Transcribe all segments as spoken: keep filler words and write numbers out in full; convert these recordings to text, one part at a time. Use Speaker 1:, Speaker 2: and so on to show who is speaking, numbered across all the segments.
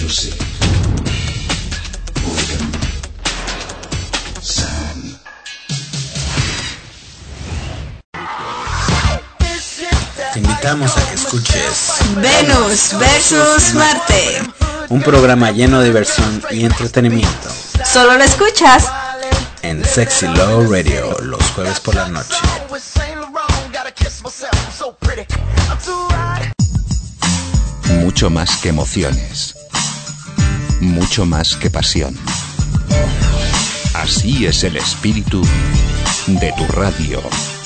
Speaker 1: Music. Urban Sound.
Speaker 2: Te invitamos a que escuches
Speaker 3: Venus versus Marte,
Speaker 2: un programa lleno de diversión y entretenimiento.
Speaker 3: Solo lo escuchas
Speaker 2: en Sexy Low Radio los jueves por la noche.
Speaker 4: Mucho más que emociones, mucho más que pasión. Así es el espíritu de tu radio.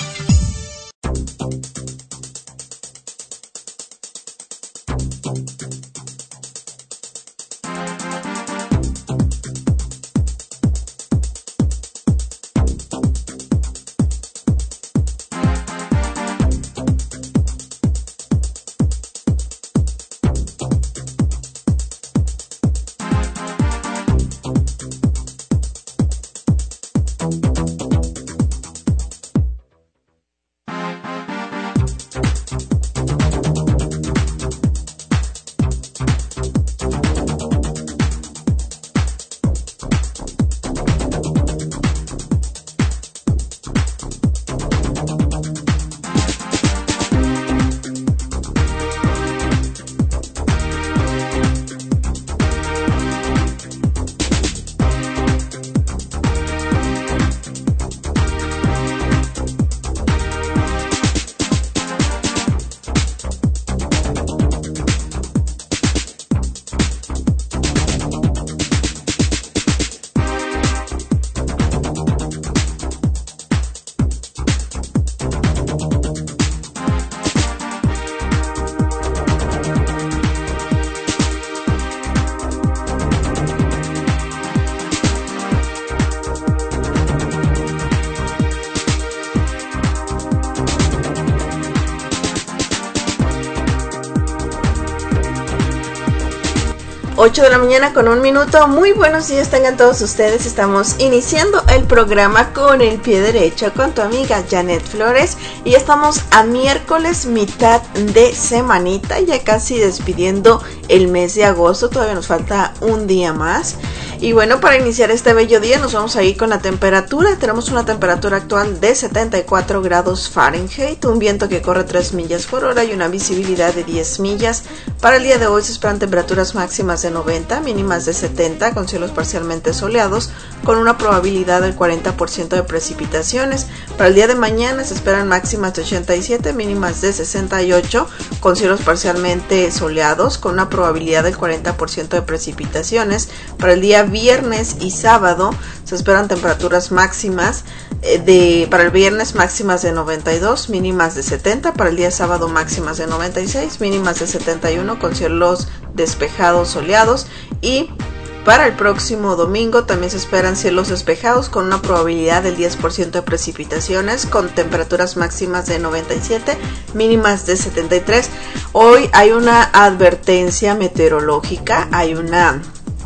Speaker 3: ocho de la mañana con un minuto. Muy buenos días tengan todos ustedes. Estamos iniciando el programa con el pie derecho con tu amiga Janet Flores y estamos a miércoles, mitad de semanita, ya casi despidiendo el mes de agosto. Todavía nos falta un día más. Y bueno, para iniciar este bello día nos vamos a ir con la temperatura. Tenemos una temperatura actual de setenta y cuatro grados Fahrenheit, un viento que corre tres millas por hora y una visibilidad de diez millas. Para el día de hoy se esperan temperaturas máximas de noventa, mínimas de setenta, con cielos parcialmente soleados, con una probabilidad del cuarenta por ciento de precipitaciones. Para el día de mañana se esperan máximas de ochenta y siete, mínimas de sesenta y ocho, con cielos parcialmente soleados, con una probabilidad del cuarenta por ciento de precipitaciones. Para el día viernes y sábado se esperan temperaturas máximas eh, de para el viernes máximas de noventa y dos, mínimas de setenta, para el día sábado máximas de noventa y seis, mínimas de setenta y uno, con cielos despejados soleados. Y para el próximo domingo también se esperan cielos despejados con una probabilidad del diez por ciento de precipitaciones, con temperaturas máximas de noventa y siete, mínimas de setenta y tres. Hoy hay una advertencia meteorológica, hay una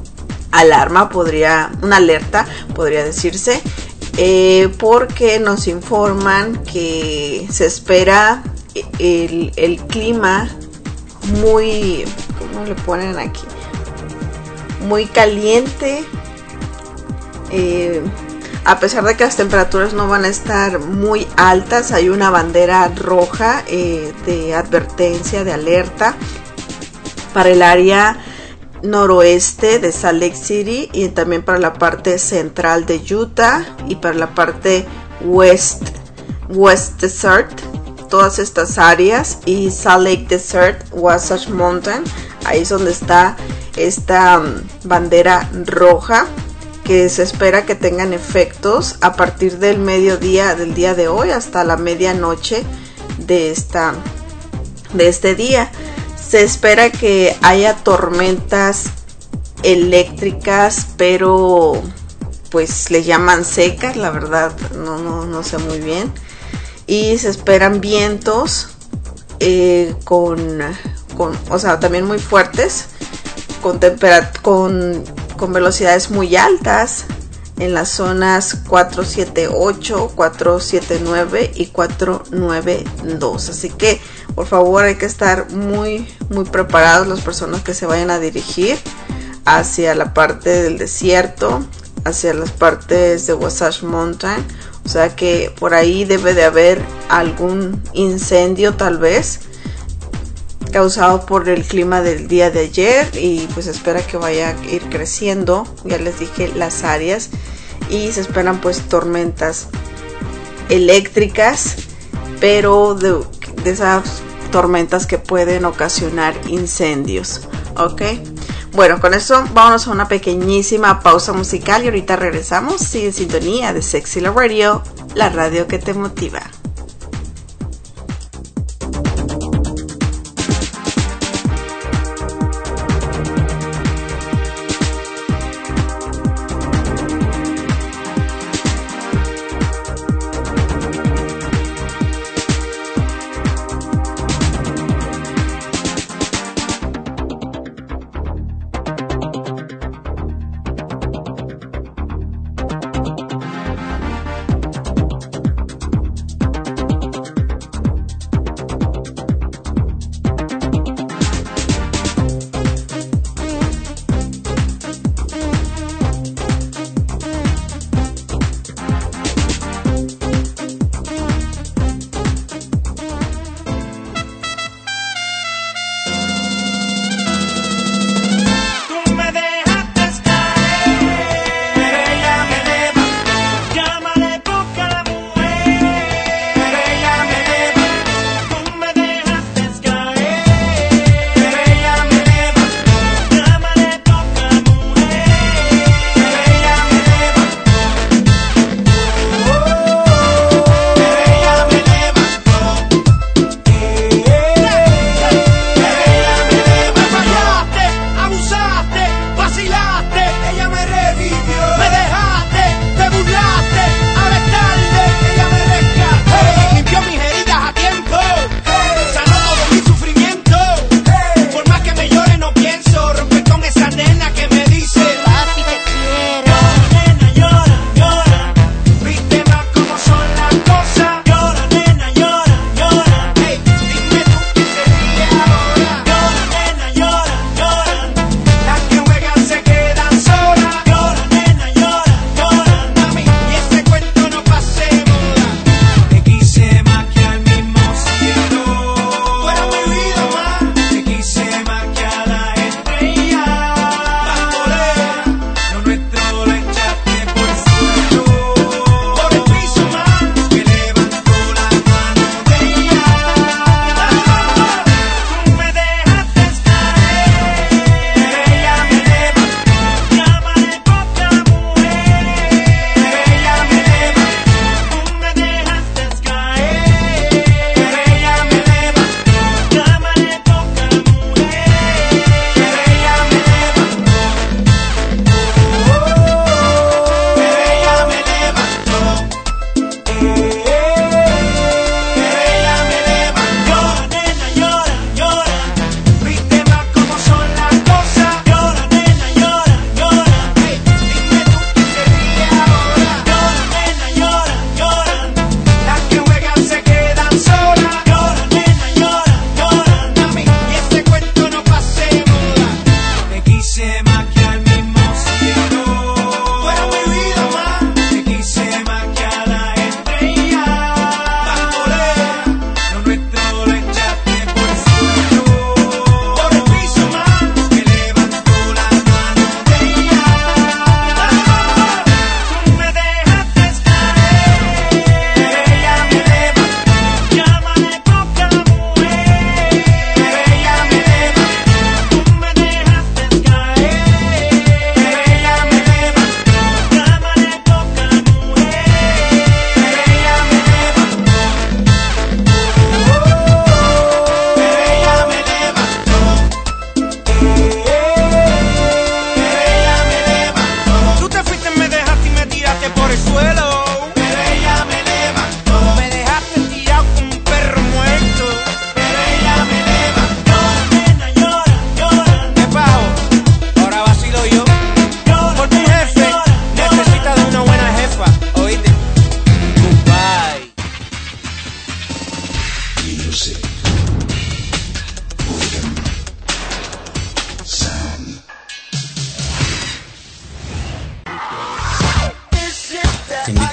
Speaker 3: alarma, podría, una alerta, podría decirse, eh, porque nos informan que se espera el, el clima muy, ¿cómo le ponen aquí? Muy caliente, eh, a pesar de que las temperaturas no van a estar muy altas. Hay una bandera roja eh, de advertencia, de alerta para el área noroeste de Salt Lake City y también para la parte central de Utah y para la parte west, West Desert, todas estas áreas, y Salt Lake Desert, Wasatch Mountain. Ahí es donde está esta um, bandera roja, que se espera que tengan efectos a partir del mediodía del día de hoy hasta la medianoche de esta de este día. Se espera que haya tormentas eléctricas, pero pues le llaman secas, la verdad no, no, no sé muy bien. Y se esperan vientos eh, con, con, o sea, también muy fuertes, con, temperat- con, con velocidades muy altas en las zonas cuatro siete ocho, cuatro siete nueve y cuatro nueve dos. Así que por favor hay que estar muy muy preparados las personas que se vayan a dirigir hacia la parte del desierto, hacia las partes de Wasatch Mountain. O sea que por ahí debe de haber algún incendio tal vez causado por el clima del día de ayer, y pues espera que vaya a ir creciendo. Ya les dije las áreas, y se esperan pues tormentas eléctricas, pero de, de esas tormentas que pueden ocasionar incendios. Ok, bueno, con eso vámonos a una pequeñísima pausa musical y ahorita regresamos. Sigue en sintonía de Sexy Love Radio, la radio que te motiva.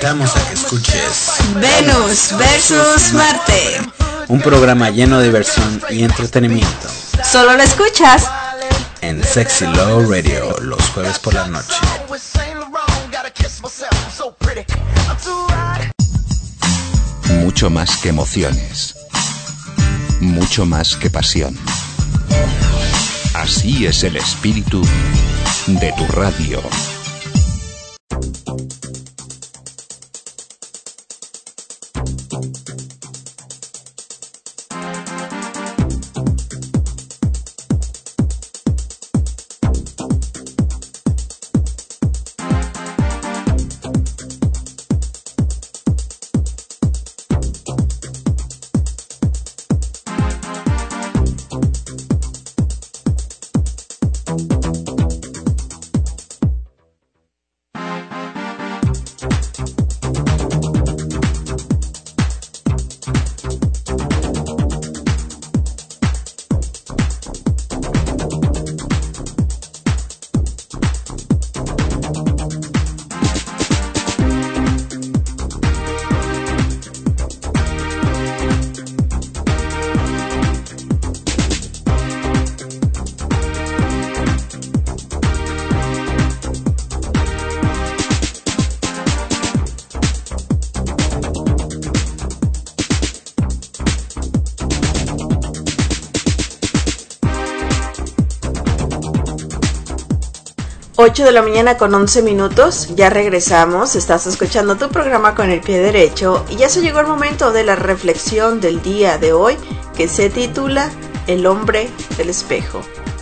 Speaker 2: invitamos a que escuches
Speaker 3: Venus versus Marte.
Speaker 2: Un programa lleno de diversión y entretenimiento.
Speaker 3: Solo lo escuchas
Speaker 2: en Sexy Low Radio los jueves por la noche.
Speaker 4: Mucho más que emociones. Mucho más que pasión. Así es el espíritu de tu radio.
Speaker 3: ocho de la mañana con once minutos, ya regresamos, estás escuchando tu programa con el pie derecho y ya se llegó el momento de la reflexión del día de hoy que se titula El hombre del espejo.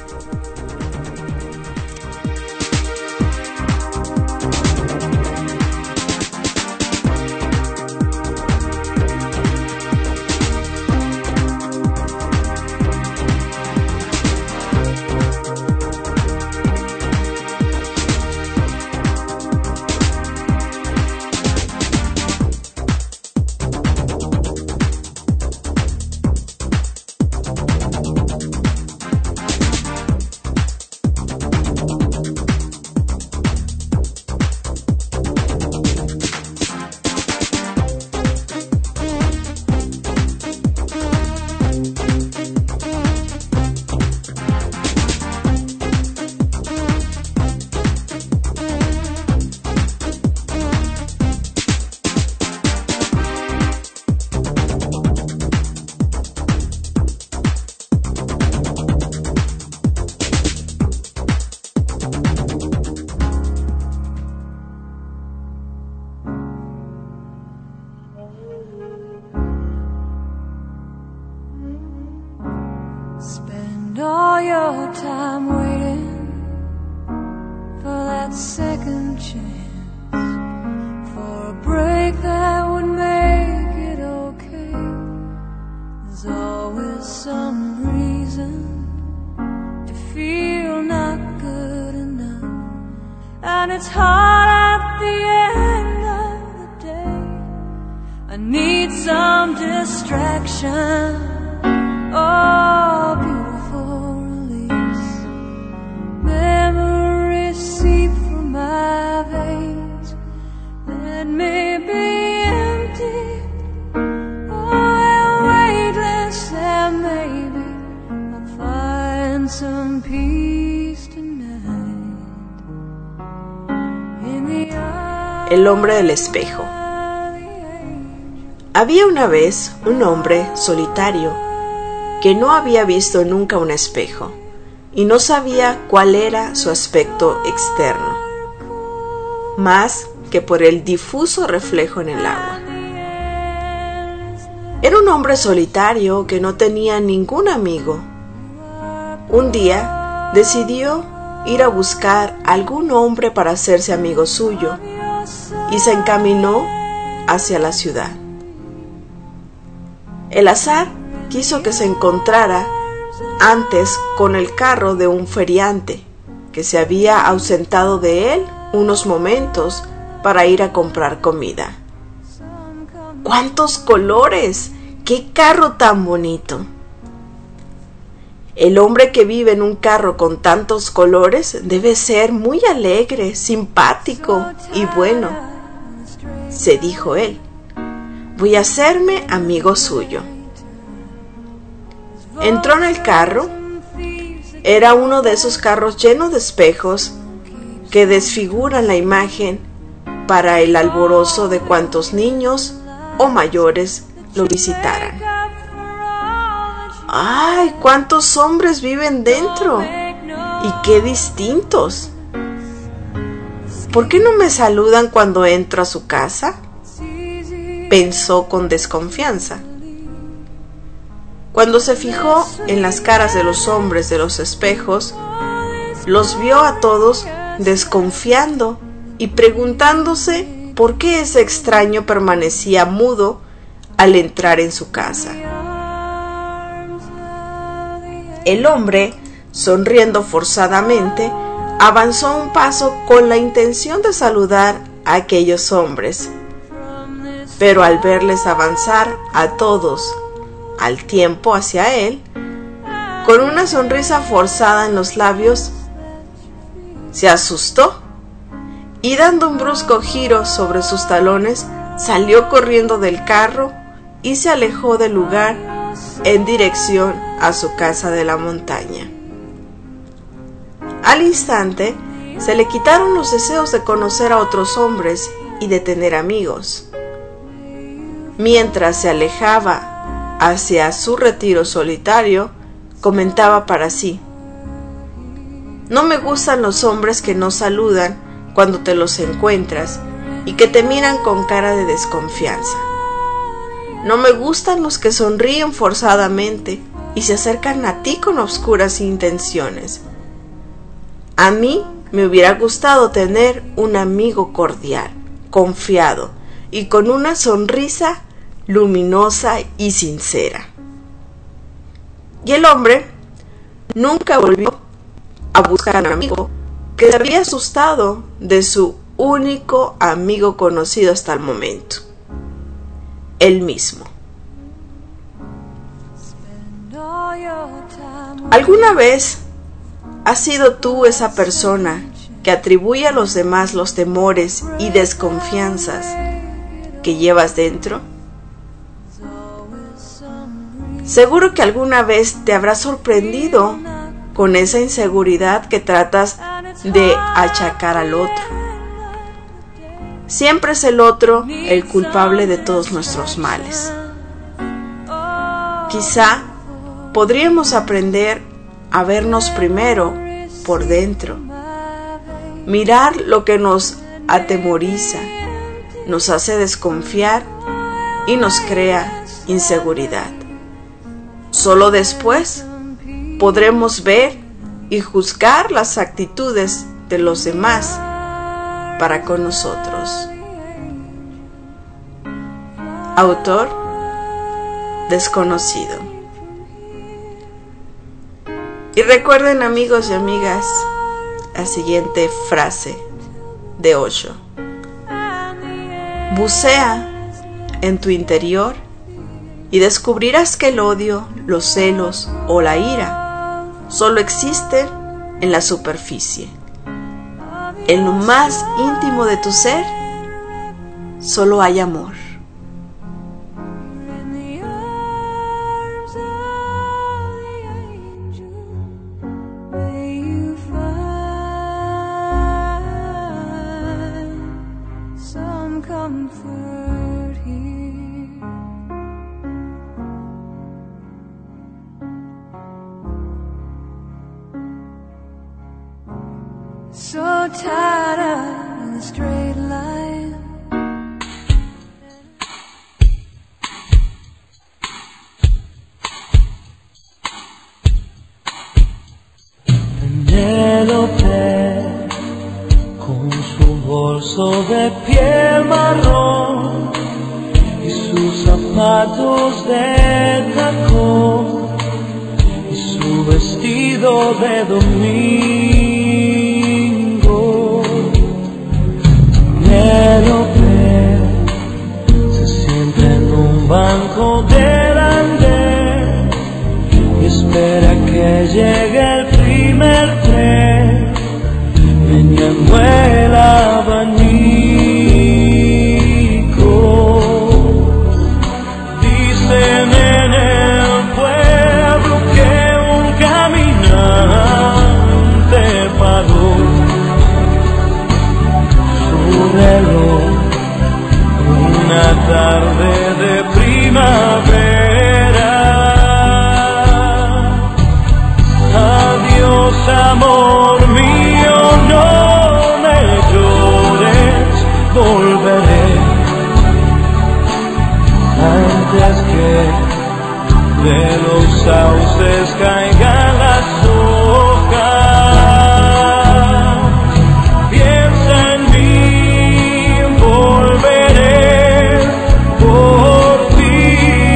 Speaker 3: El hombre del espejo. Había una vez un hombre solitario que no había visto nunca un espejo y no sabía cuál era su aspecto externo, más que por el difuso reflejo en el agua. Era un hombre solitario que no tenía ningún amigo. Un día decidió ir a buscar algún hombre para hacerse amigo suyo y se encaminó hacia la ciudad. El azar quiso que se encontrara antes con el carro de un feriante que se había ausentado de él unos momentos para ir a comprar comida. ¡Cuántos colores! ¡Qué carro tan bonito! El hombre que vive en un carro con tantos colores debe ser muy alegre, simpático y bueno. se dijo él. Voy a hacerme amigo suyo. Entró en el carro. Era uno de esos carros llenos de espejos que desfiguran la imagen para el alborozo de cuantos niños o mayores lo visitaran. ¡Ay! ¡Cuántos hombres viven dentro! ¡Y qué distintos! ¿Por qué no me saludan cuando entro a su casa?, pensó con desconfianza. Cuando se fijó en las caras de los hombres de los espejos, los vio a todos desconfiando y preguntándose por qué ese extraño permanecía mudo al entrar en su casa. El hombre, sonriendo forzadamente, avanzó un paso con la intención de saludar a aquellos hombres, pero al verles avanzar a todos al tiempo hacia él, con una sonrisa forzada en los labios, se asustó y dando un brusco giro sobre sus talones, salió corriendo del carro y se alejó del lugar en dirección a su casa de la montaña. Al instante, se le quitaron los deseos de conocer a otros hombres y de tener amigos. Mientras se alejaba hacia su retiro solitario, comentaba para sí: no me gustan los hombres que no saludan cuando te los encuentras y que te miran con cara de desconfianza. No me gustan los que sonríen forzadamente y se acercan a ti con oscuras intenciones. A mí me hubiera gustado tener un amigo cordial, confiado y con una sonrisa luminosa y sincera. Y el hombre nunca volvió a buscar a un amigo que se había asustado de su único amigo conocido hasta el momento, él mismo. ¿Alguna vez has sido tú esa persona que atribuye a los demás los temores y desconfianzas que llevas dentro? Seguro que alguna vez te habrás sorprendido con esa inseguridad que tratas de achacar al otro. Siempre es el otro el culpable de todos nuestros males. Quizá podríamos aprender a vernos primero por dentro, mirar lo que nos atemoriza, nos hace desconfiar y nos crea inseguridad. Solo después podremos ver y juzgar las actitudes de los demás para con nosotros. Autor desconocido. Y recuerden, amigos y amigas, la siguiente frase de Osho: bucea en tu interior y descubrirás que el odio, los celos o la ira solo existen en la superficie. En lo más íntimo de tu ser solo hay amor.
Speaker 1: So tired of the straight line.
Speaker 5: Penélope, con su bolso de piel marrón y sus zapatos de tacón y su vestido de domingo. Penélope se sienta en un banco del andén y espera que llegue el primer tren. Meñanguó el abanico de los sauces caigan las hojas. Piensa en mí, volveré por ti.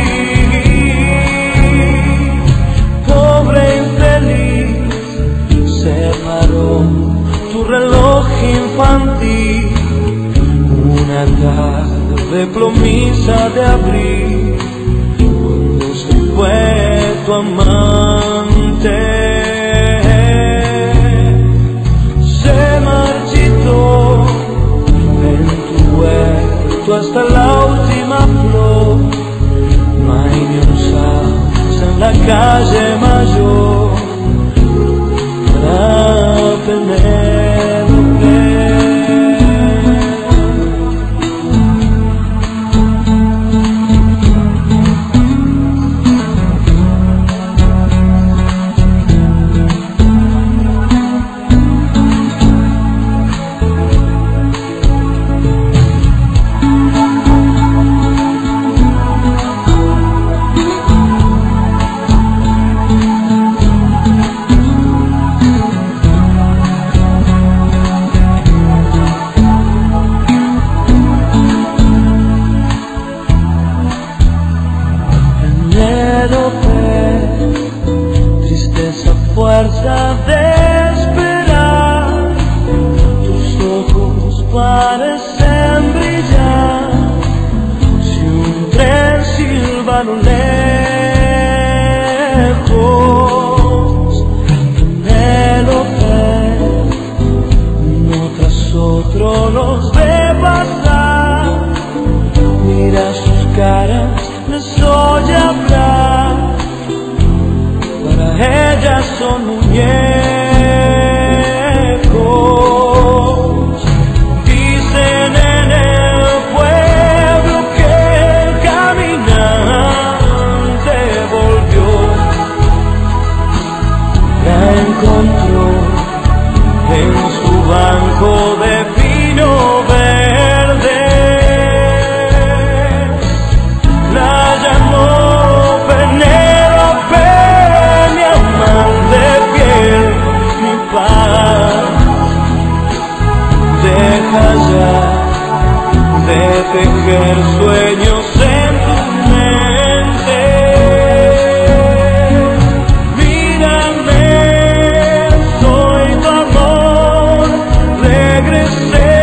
Speaker 5: Pobre infeliz, se paró tu reloj infantil. Una tarde plomiza de abril, cuando se fue tu amante, se marchitó en tu huerto hasta la última flor. No hay ni un sauce en la calle mayor para Penélope. Fuerza de esperar, tus ojos parecen brillar. Si un tren silba a lo lejos, Penélope, uno tras otro los ve pasar. Mira sus caras, les oye hablar. Para ellas son muñecos. Dicen en el pueblo que el caminante volvió. La encontró en su banco de pino verde. La llamó Penélope, de piel, mi paz. Deja ya de tejer sueños en tu mente. Mírame, soy tu amor, regresé.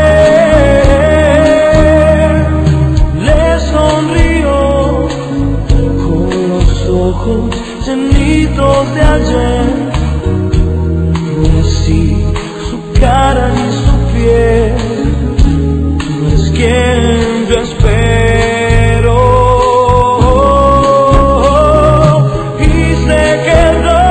Speaker 5: Le sonrió con los ojos llenitos de ayer. No es así su cara ni su piel, no es quien yo espero. Y se quedó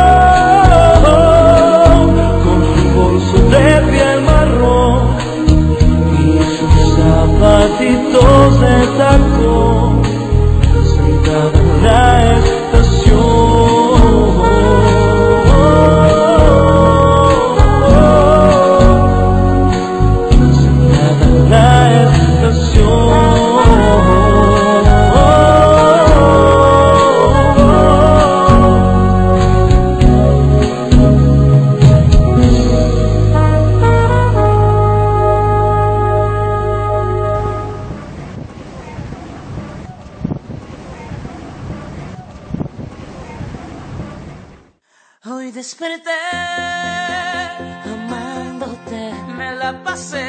Speaker 5: con su bolso de piel marrón y sus zapatitos de tacón, sentada en la estación.
Speaker 1: Hoy desperté amándote, me la pasé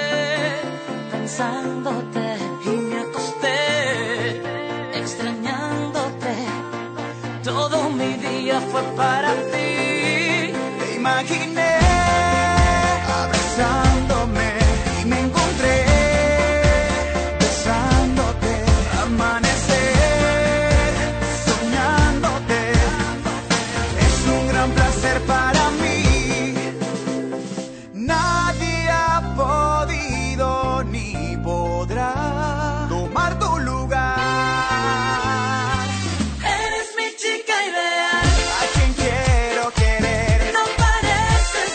Speaker 1: pensándote y me acosté extrañándote. Todo mi día fue para ti. Te imaginé abrazándome y me encontré besándote, amanecer soñándote. Es un gran placer para mí. Nadie ha podido ni podrá tomar tu lugar. Eres mi chica ideal, a quien quiero querer. No parece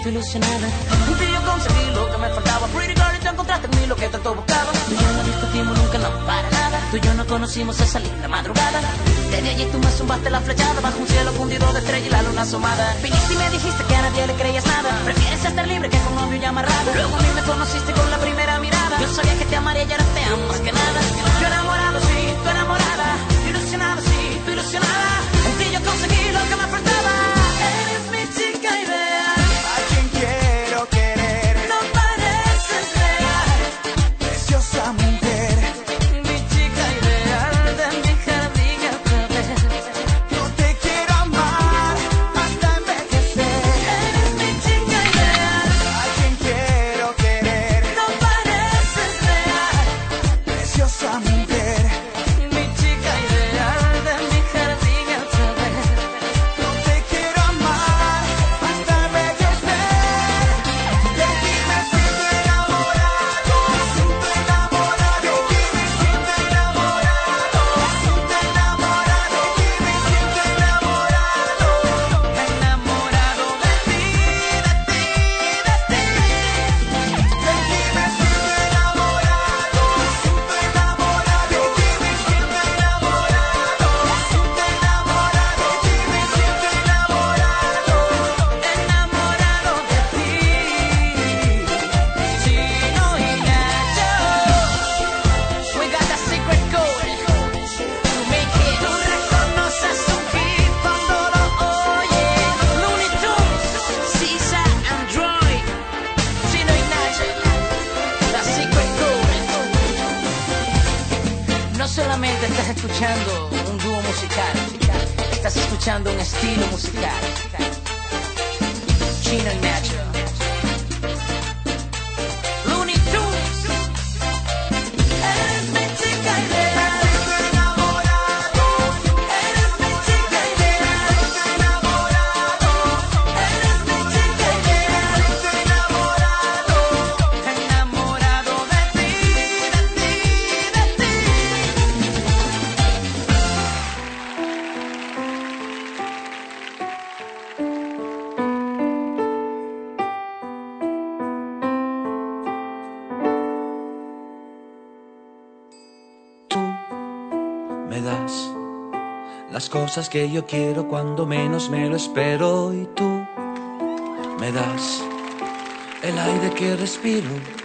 Speaker 6: ilusionada. En ti yo conseguí lo que me faltaba. Pretty girl, y tú encontraste en mí lo que tanto buscaba. Tú y yo no discutimos nunca, no, para nada. Tú y yo no conocimos esa linda madrugada. Desde allí tú me zumbaste la flechada bajo un cielo fundido de estrella y la luna asomada. Viniste y me dijiste que a nadie le creías nada. Prefieres estar libre que con novio y amarrado. Luego a mí me conociste con la primera mirada. Yo sabía que te amaría y ahora te amo más que nada. Yo enamorado, sí, tú enamorada. Ilusionado, sí, tú ilusionada. En ti yo conseguí lo que me faltaba. Eres mi chica ideal.
Speaker 1: A quien quiero querer.
Speaker 6: No pareces real.
Speaker 1: Preciosa mujer.
Speaker 6: Mi chica ideal de mi jardín otra vez.
Speaker 1: Yo te quiero amar hasta envejecer.
Speaker 6: Eres mi chica ideal.
Speaker 1: A quien quiero querer.
Speaker 6: No pareces real.
Speaker 1: Preciosa mujer.
Speaker 6: Mi chica ideal de mi jardín otra vez.
Speaker 1: Yo te quiero amar hasta envejecer. De ti me siento enamorado. Siento enamorado. De ti me siento enamorado. Siento enamorado. De ti me siento enamorado.
Speaker 6: Enamorado de ti, de ti, de ti.
Speaker 1: De ti me siento enamorado. Siento enamorado. De ti me siento enamorado. Siento enamorado. De ti me siento enamorado.
Speaker 6: Enamorado de ti. Chino y Nacho. We got that secret code to make it. Tú reconoces un hit cuando lo oyes. Looney Tunes, Sisa, Android. Chino y Nacho. The secret code. No solamente estás escuchando un dúo musical, estás escuchando un estilo musical. Chino y Nacho. Looney Tunes. Eres mi chica ideal.
Speaker 1: Siento enamorado.
Speaker 6: Eres mi chica ideal.
Speaker 1: Siento enamorado.
Speaker 6: Eres mi chica ideal.
Speaker 1: Siento enamorado.
Speaker 6: Enamorado de ti, de ti, de ti.
Speaker 7: Tú me das las cosas que yo quiero cuando menos me lo espero y tú me das el aire que respiro.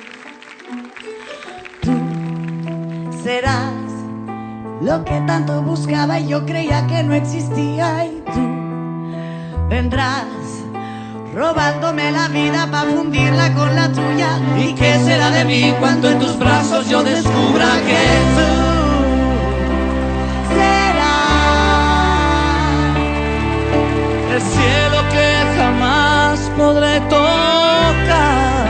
Speaker 8: Serás lo que tanto buscaba y yo creía que no existía y tú vendrás robándome la vida para fundirla con la tuya.
Speaker 7: ¿Y qué será de mí cuando en tus brazos yo descubra que tú
Speaker 8: Serás
Speaker 7: el cielo que jamás podré tocar?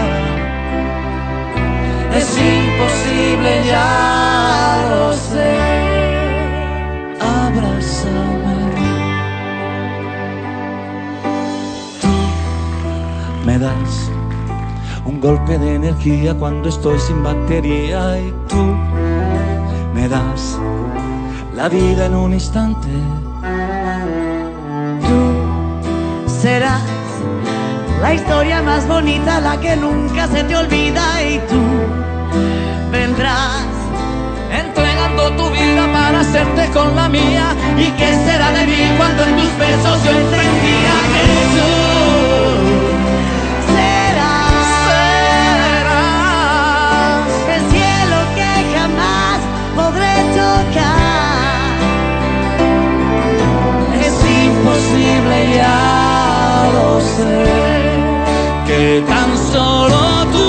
Speaker 7: Es imposible, ya lo sé. Abrázame. Tú me das un golpe de energía cuando estoy sin batería y tú me das la vida en un instante.
Speaker 8: Tú serás la historia más bonita, la que nunca se te olvida y tú vendrás
Speaker 7: Entregando tu vida para hacerte con la mía. ¿Y qué será de mí cuando en tus besos yo entendía que tú
Speaker 8: serás
Speaker 7: serás
Speaker 8: el cielo que jamás podré tocar?
Speaker 7: Es imposible, ya lo sé, que tan solo tú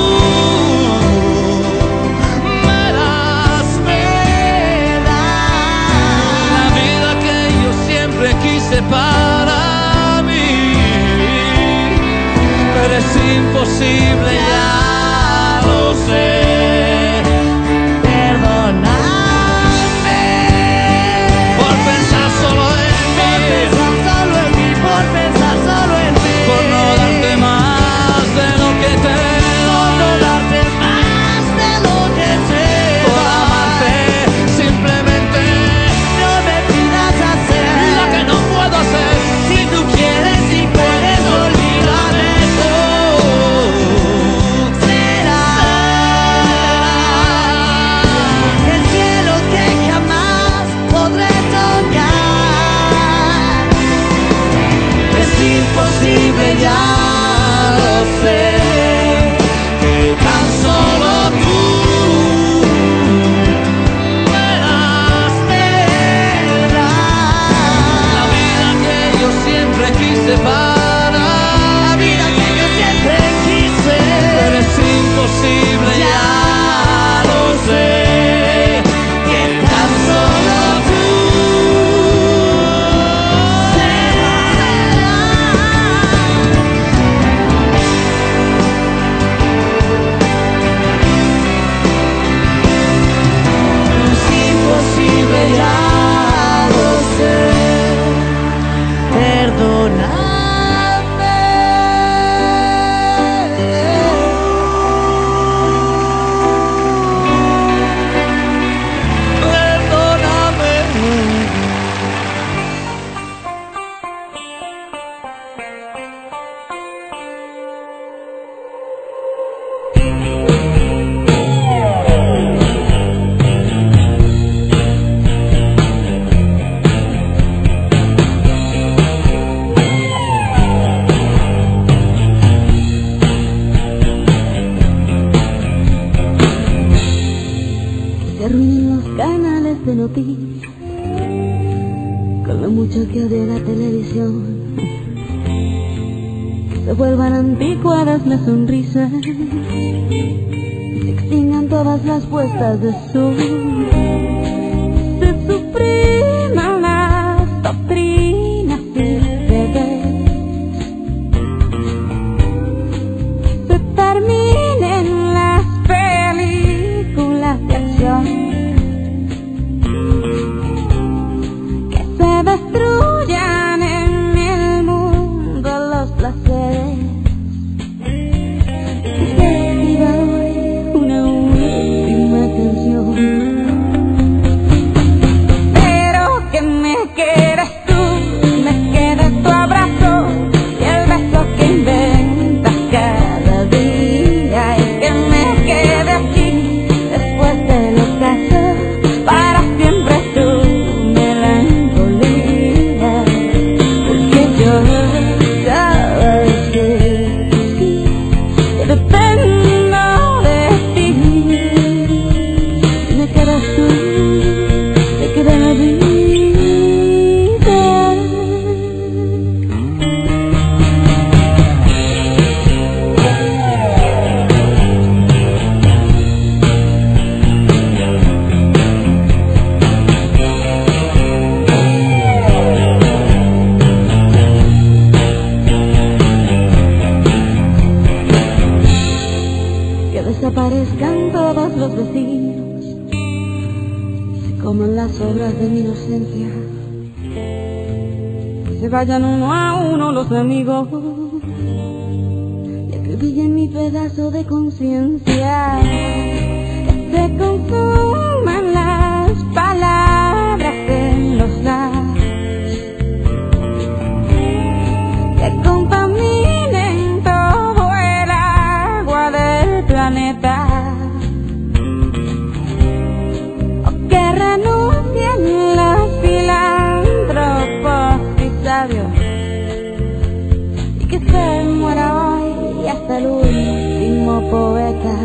Speaker 7: me das, me das la vida que yo siempre quise para mí. Pero es imposible, ya lo sé.
Speaker 8: Perdóname
Speaker 7: Por pensar solo en mí,
Speaker 8: pensar solo en mí, por pensar solo en mí,
Speaker 7: por no darte más de lo que te
Speaker 9: noticia, con lo mucho que odio la televisión, que se vuelvan anticuadas las sonrisas, se extingan todas las puestas de sol, se supriman las doctrinas y deberes, se terminen las películas de acción, que se destruyan en el mundo los placeres, que se escriba hoy una última canción, pero que me quedes tú, me quede tu abrazo y el beso que inventas cada día, y que me quede aquí después del ocaso, para siempre tu melancolía, porque yo sabes que sí, que dependo de ti, me quedas tú, me queda la vida. Que desaparezcan todos los vecinos, se coman las obras de mi inocencia, que se vayan uno a uno los amigos, y acribillen mi pedazo de conciencia, que se consuman las palabras en los labios, que contaminen todo el agua del planeta, o que renuncien los filántropos y sabios, y que se muera hoy hasta el último poeta,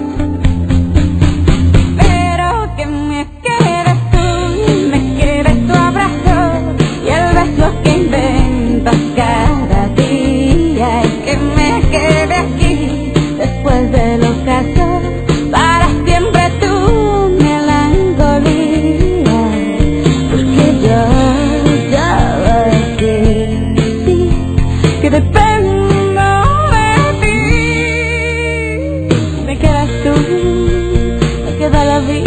Speaker 9: pero que me quedes tú, me quedes tu abrazo y el beso que inventas cada día, y que me quede aquí después del ocaso, para siempre tu melancolía, porque yo sabes que sí, que dependo de ti, me quedas tú, me queda la vida.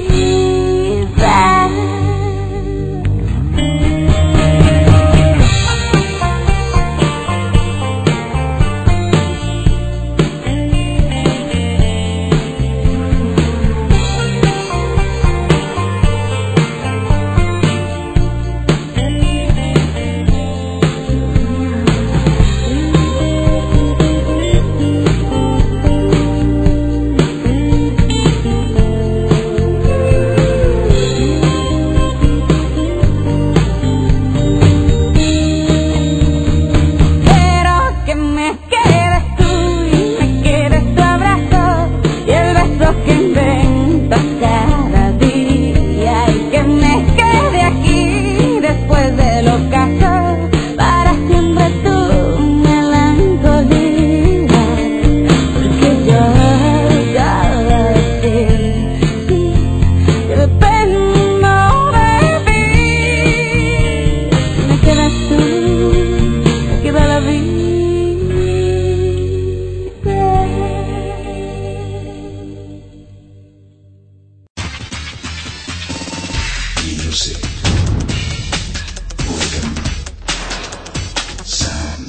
Speaker 9: Pero que me quedes tú, me quedes tu abrazo y el beso que inventas cada día, y que me quede aquí después del ocaso, para siempre tu melancolía, porque yo sabes que sí, que dependo de ti, me quedas tú, me queda la vida.
Speaker 2: Music. Organ. Sound.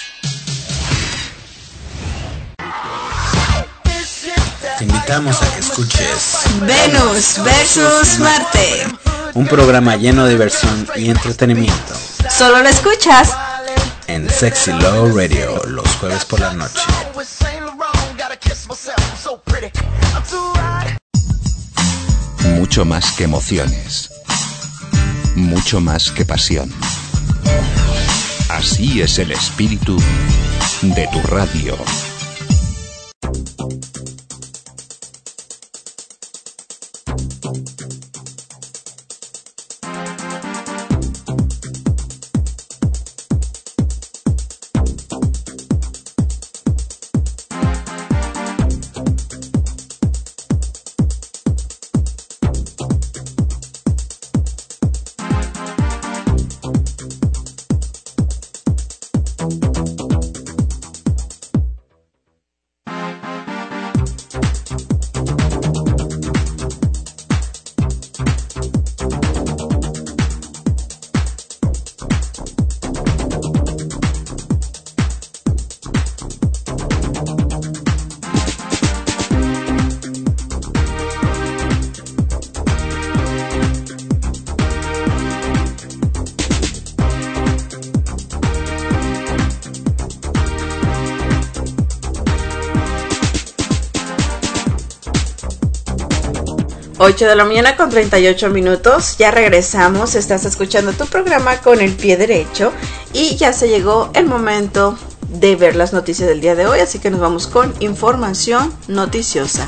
Speaker 2: Te invitamos a que escuches
Speaker 3: Venus versus Marte.
Speaker 2: un programa lleno de diversión y entretenimiento
Speaker 3: Solo lo escuchas
Speaker 2: en Sexy Low Radio los jueves por la noche.
Speaker 4: Mucho más que emociones. Mucho más que pasión. Así es el espíritu de tu radio.
Speaker 3: ocho de la mañana con treinta y ocho minutos, ya regresamos, estás escuchando tu programa Con el Pie Derecho y ya se llegó el momento de ver las noticias del día de hoy, así que nos vamos con información noticiosa.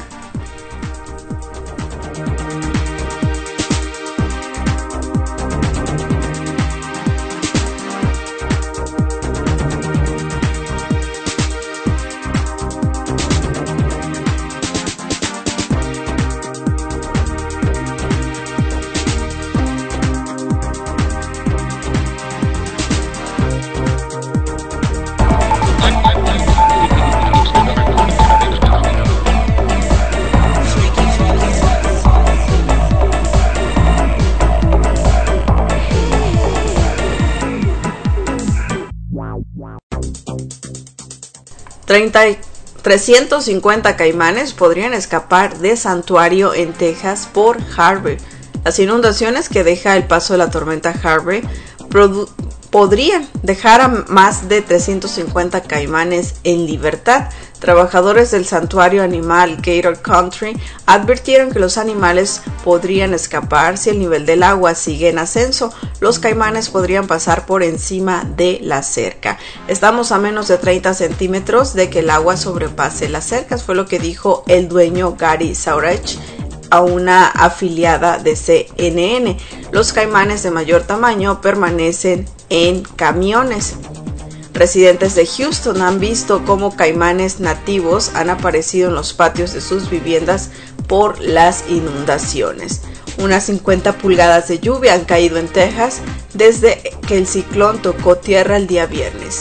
Speaker 3: trescientos cincuenta caimanes podrían escapar de santuario en Texas por Harvey. Las inundaciones que deja el paso de la tormenta Harvey podrían dejar a más de trescientos cincuenta caimanes en libertad. Trabajadores del santuario animal Gator Country advirtieron que los animales podrían escapar si el nivel del agua sigue en ascenso. Los caimanes podrían pasar por encima de la cerca. Estamos a menos de treinta centímetros de que el agua sobrepase las cercas, fue lo que dijo el dueño Gary Saurage a una afiliada de C N N. Los caimanes de mayor tamaño permanecen en camiones. Residentes de Houston han visto cómo caimanes nativos han aparecido en los patios de sus viviendas por las inundaciones. Unas cincuenta pulgadas de lluvia han caído en Texas desde que el ciclón tocó tierra el día viernes.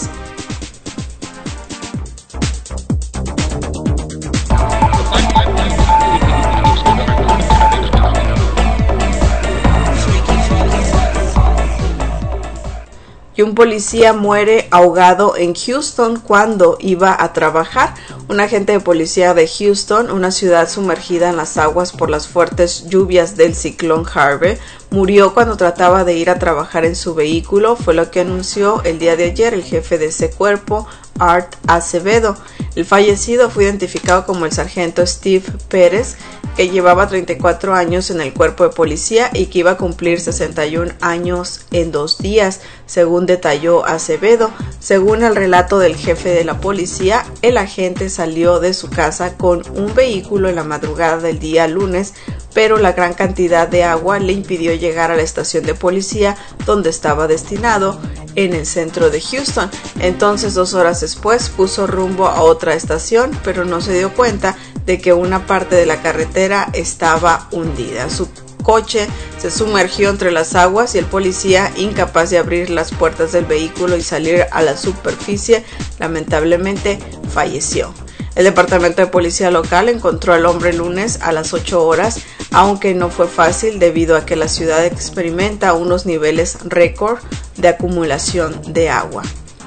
Speaker 3: Y un policía muere ahogado en Houston cuando iba a trabajar. Un agente de policía de Houston, una ciudad sumergida en las aguas por las fuertes lluvias del ciclón Harvey, murió cuando trataba de ir a trabajar en su vehículo, fue lo que anunció el día de ayer el jefe de ese cuerpo, Art Acevedo. El fallecido fue identificado como el sargento Steve Pérez, que llevaba treinta y cuatro años en el cuerpo de policía y que iba a cumplir sesenta y un años en dos días, según detalló Acevedo. Según el relato del jefe de la policía, el agente salió de su casa con un vehículo en la madrugada del día lunes, pero la gran cantidad de agua le impidió llegar a la estación de policía donde estaba destinado, en el centro de Houston. Entonces, dos horas después, puso rumbo a otra estación, pero no se dio cuenta de que una parte de la carretera estaba hundida. Su coche se sumergió entre las aguas y el policía, incapaz de abrir las puertas del vehículo y salir a la superficie, lamentablemente falleció. El departamento de policía local encontró al hombre el lunes a las ocho horas, aunque no fue fácil debido a que la ciudad experimenta unos niveles récord de acumulación de agua.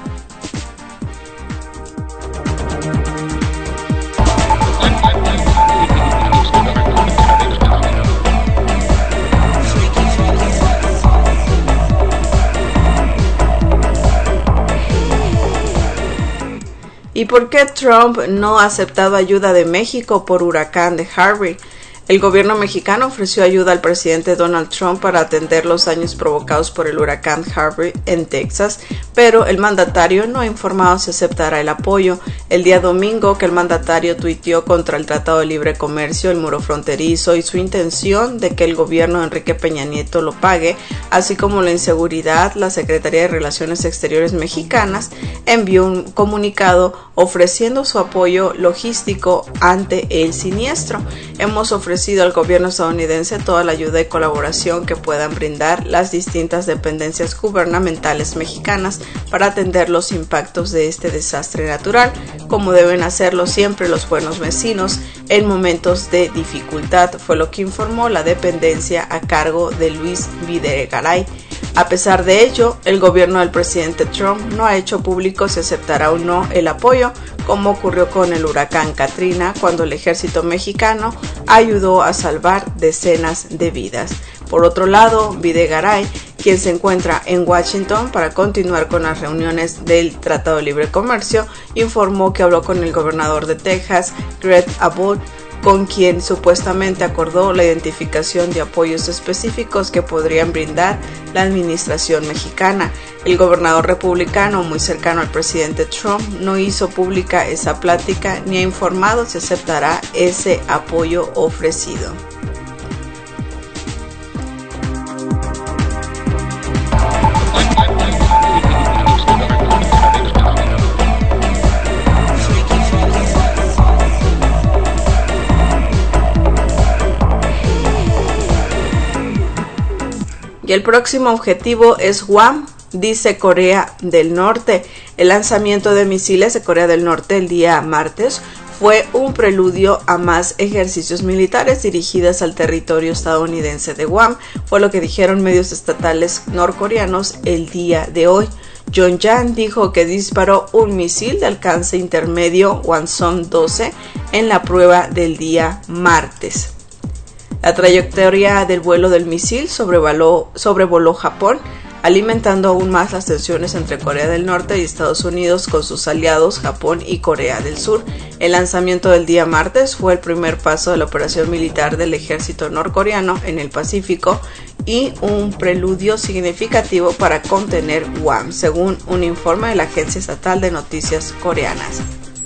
Speaker 3: ¿Y por qué Trump no ha aceptado ayuda de México por huracán de Harvey? El gobierno mexicano ofreció ayuda al presidente Donald Trump para atender los daños provocados por el huracán Harvey en Texas, pero el mandatario no ha informado si aceptará el apoyo. El día domingo que el mandatario tuiteó contra el Tratado de Libre Comercio, el muro fronterizo y su intención de que el gobierno de Enrique Peña Nieto lo pague, así como la inseguridad, la Secretaría de Relaciones Exteriores mexicanas envió un comunicado ofreciendo su apoyo logístico ante el siniestro. Hemos ofrecido al gobierno estadounidense toda la ayuda y colaboración que puedan brindar las distintas dependencias gubernamentales mexicanas para atender los impactos de este desastre natural, como deben hacerlo siempre los buenos vecinos en momentos de dificultad, fue lo que informó la dependencia a cargo de Luis Videgaray. A pesar de ello, el gobierno del presidente Trump no ha hecho público si aceptará o no el apoyo, como ocurrió con el huracán Katrina, cuando el ejército mexicano ayudó a salvar decenas de vidas. Por otro lado, Videgaray, quien se encuentra en Washington para continuar con las reuniones del Tratado de Libre Comercio, informó que habló con el gobernador de Texas, Greg Abbott, con quien supuestamente acordó la identificación de apoyos específicos que podrían brindar la administración mexicana. El gobernador republicano, muy cercano al presidente Trump, no hizo pública esa plática ni ha informado si aceptará ese apoyo ofrecido. Y el próximo objetivo es Guam, dice Corea del Norte. El lanzamiento de misiles de Corea del Norte el día martes fue un preludio a más ejercicios militares dirigidos al territorio estadounidense de Guam, fue lo que dijeron medios estatales norcoreanos el día de hoy. Pyongyang dijo que disparó un misil de alcance intermedio Hwasong doce en la prueba del día martes. La trayectoria del vuelo del misil sobrevoló, sobrevoló Japón, alimentando aún más las tensiones entre Corea del Norte y Estados Unidos con sus aliados Japón y Corea del Sur. El lanzamiento del día martes fue el primer paso de la operación militar del ejército norcoreano en el Pacífico y un preludio significativo para contener Guam, según un informe de la Agencia Estatal de Noticias Coreanas.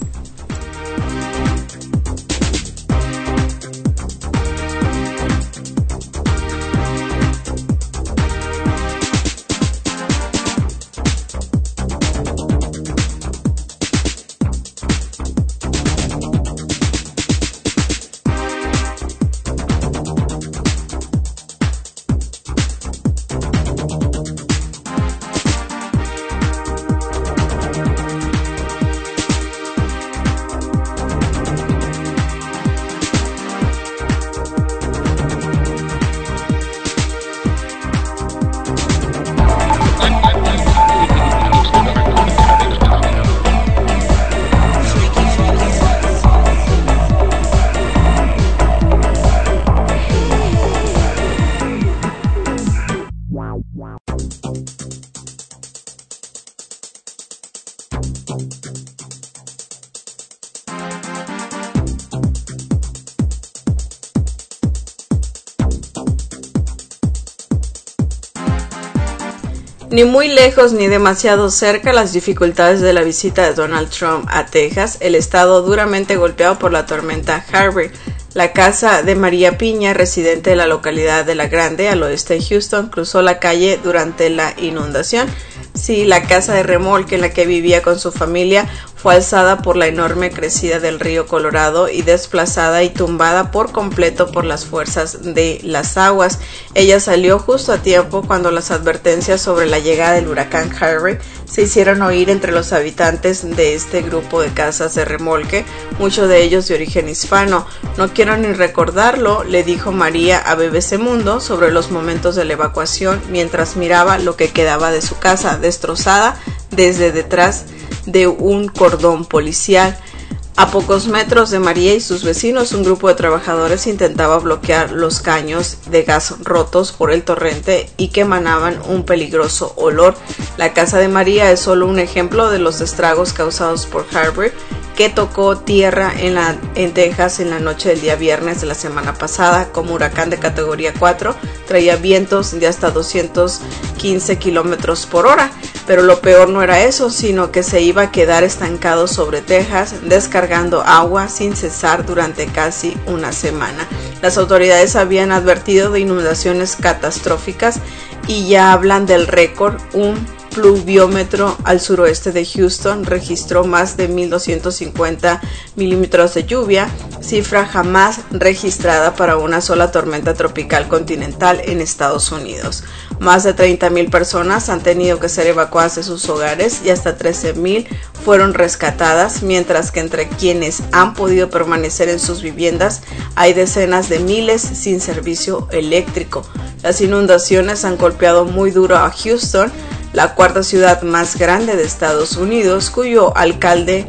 Speaker 3: Ni muy lejos ni demasiado cerca las dificultades de la visita de Donald Trump a Texas, el estado duramente golpeado por la tormenta Harvey. La casa de María Piña, residente de la localidad de La Grande, al oeste de Houston, cruzó la calle durante la inundación. Sí, la casa de remolque en la que vivía con su familia fue alzada por la enorme crecida del río Colorado y desplazada y tumbada por completo por las fuerzas de las aguas. Ella salió justo a tiempo cuando las advertencias sobre la llegada del huracán Harvey se hicieron oír entre los habitantes de este grupo de casas de remolque, muchos de ellos de origen hispano. No quiero ni recordarlo, le dijo María a B B C Mundo sobre los momentos de la evacuación mientras miraba lo que quedaba de su casa, destrozada desde detrás de un cordón policial. A pocos metros de María y sus vecinos, un grupo de trabajadores intentaba bloquear los caños de gas rotos por el torrente y que emanaban un peligroso olor. La casa de María es solo un ejemplo de los estragos causados por Harvey, que tocó tierra en, la, en Texas en la noche del día viernes de la semana pasada. Como huracán de categoría cuatro, traía vientos de hasta doscientos quince kilómetros por hora, pero lo peor no era eso, sino que se iba a quedar estancado sobre Texas, descargando agua sin cesar durante casi una semana. Las autoridades habían advertido de inundaciones catastróficas y ya hablan del récord. Un pluviómetro al suroeste de Houston registró más de mil doscientos cincuenta milímetros de lluvia, cifra jamás registrada para una sola tormenta tropical continental en Estados Unidos. Más de treinta mil personas han tenido que ser evacuadas de sus hogares y hasta trece mil fueron rescatadas, mientras que entre quienes han podido permanecer en sus viviendas hay decenas de miles sin servicio eléctrico. Las inundaciones han golpeado muy duro a Houston, la cuarta ciudad más grande de Estados Unidos, cuyo alcalde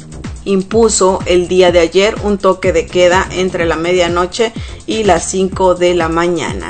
Speaker 3: impuso el día de ayer un toque de queda entre la medianoche y las cinco de la mañana.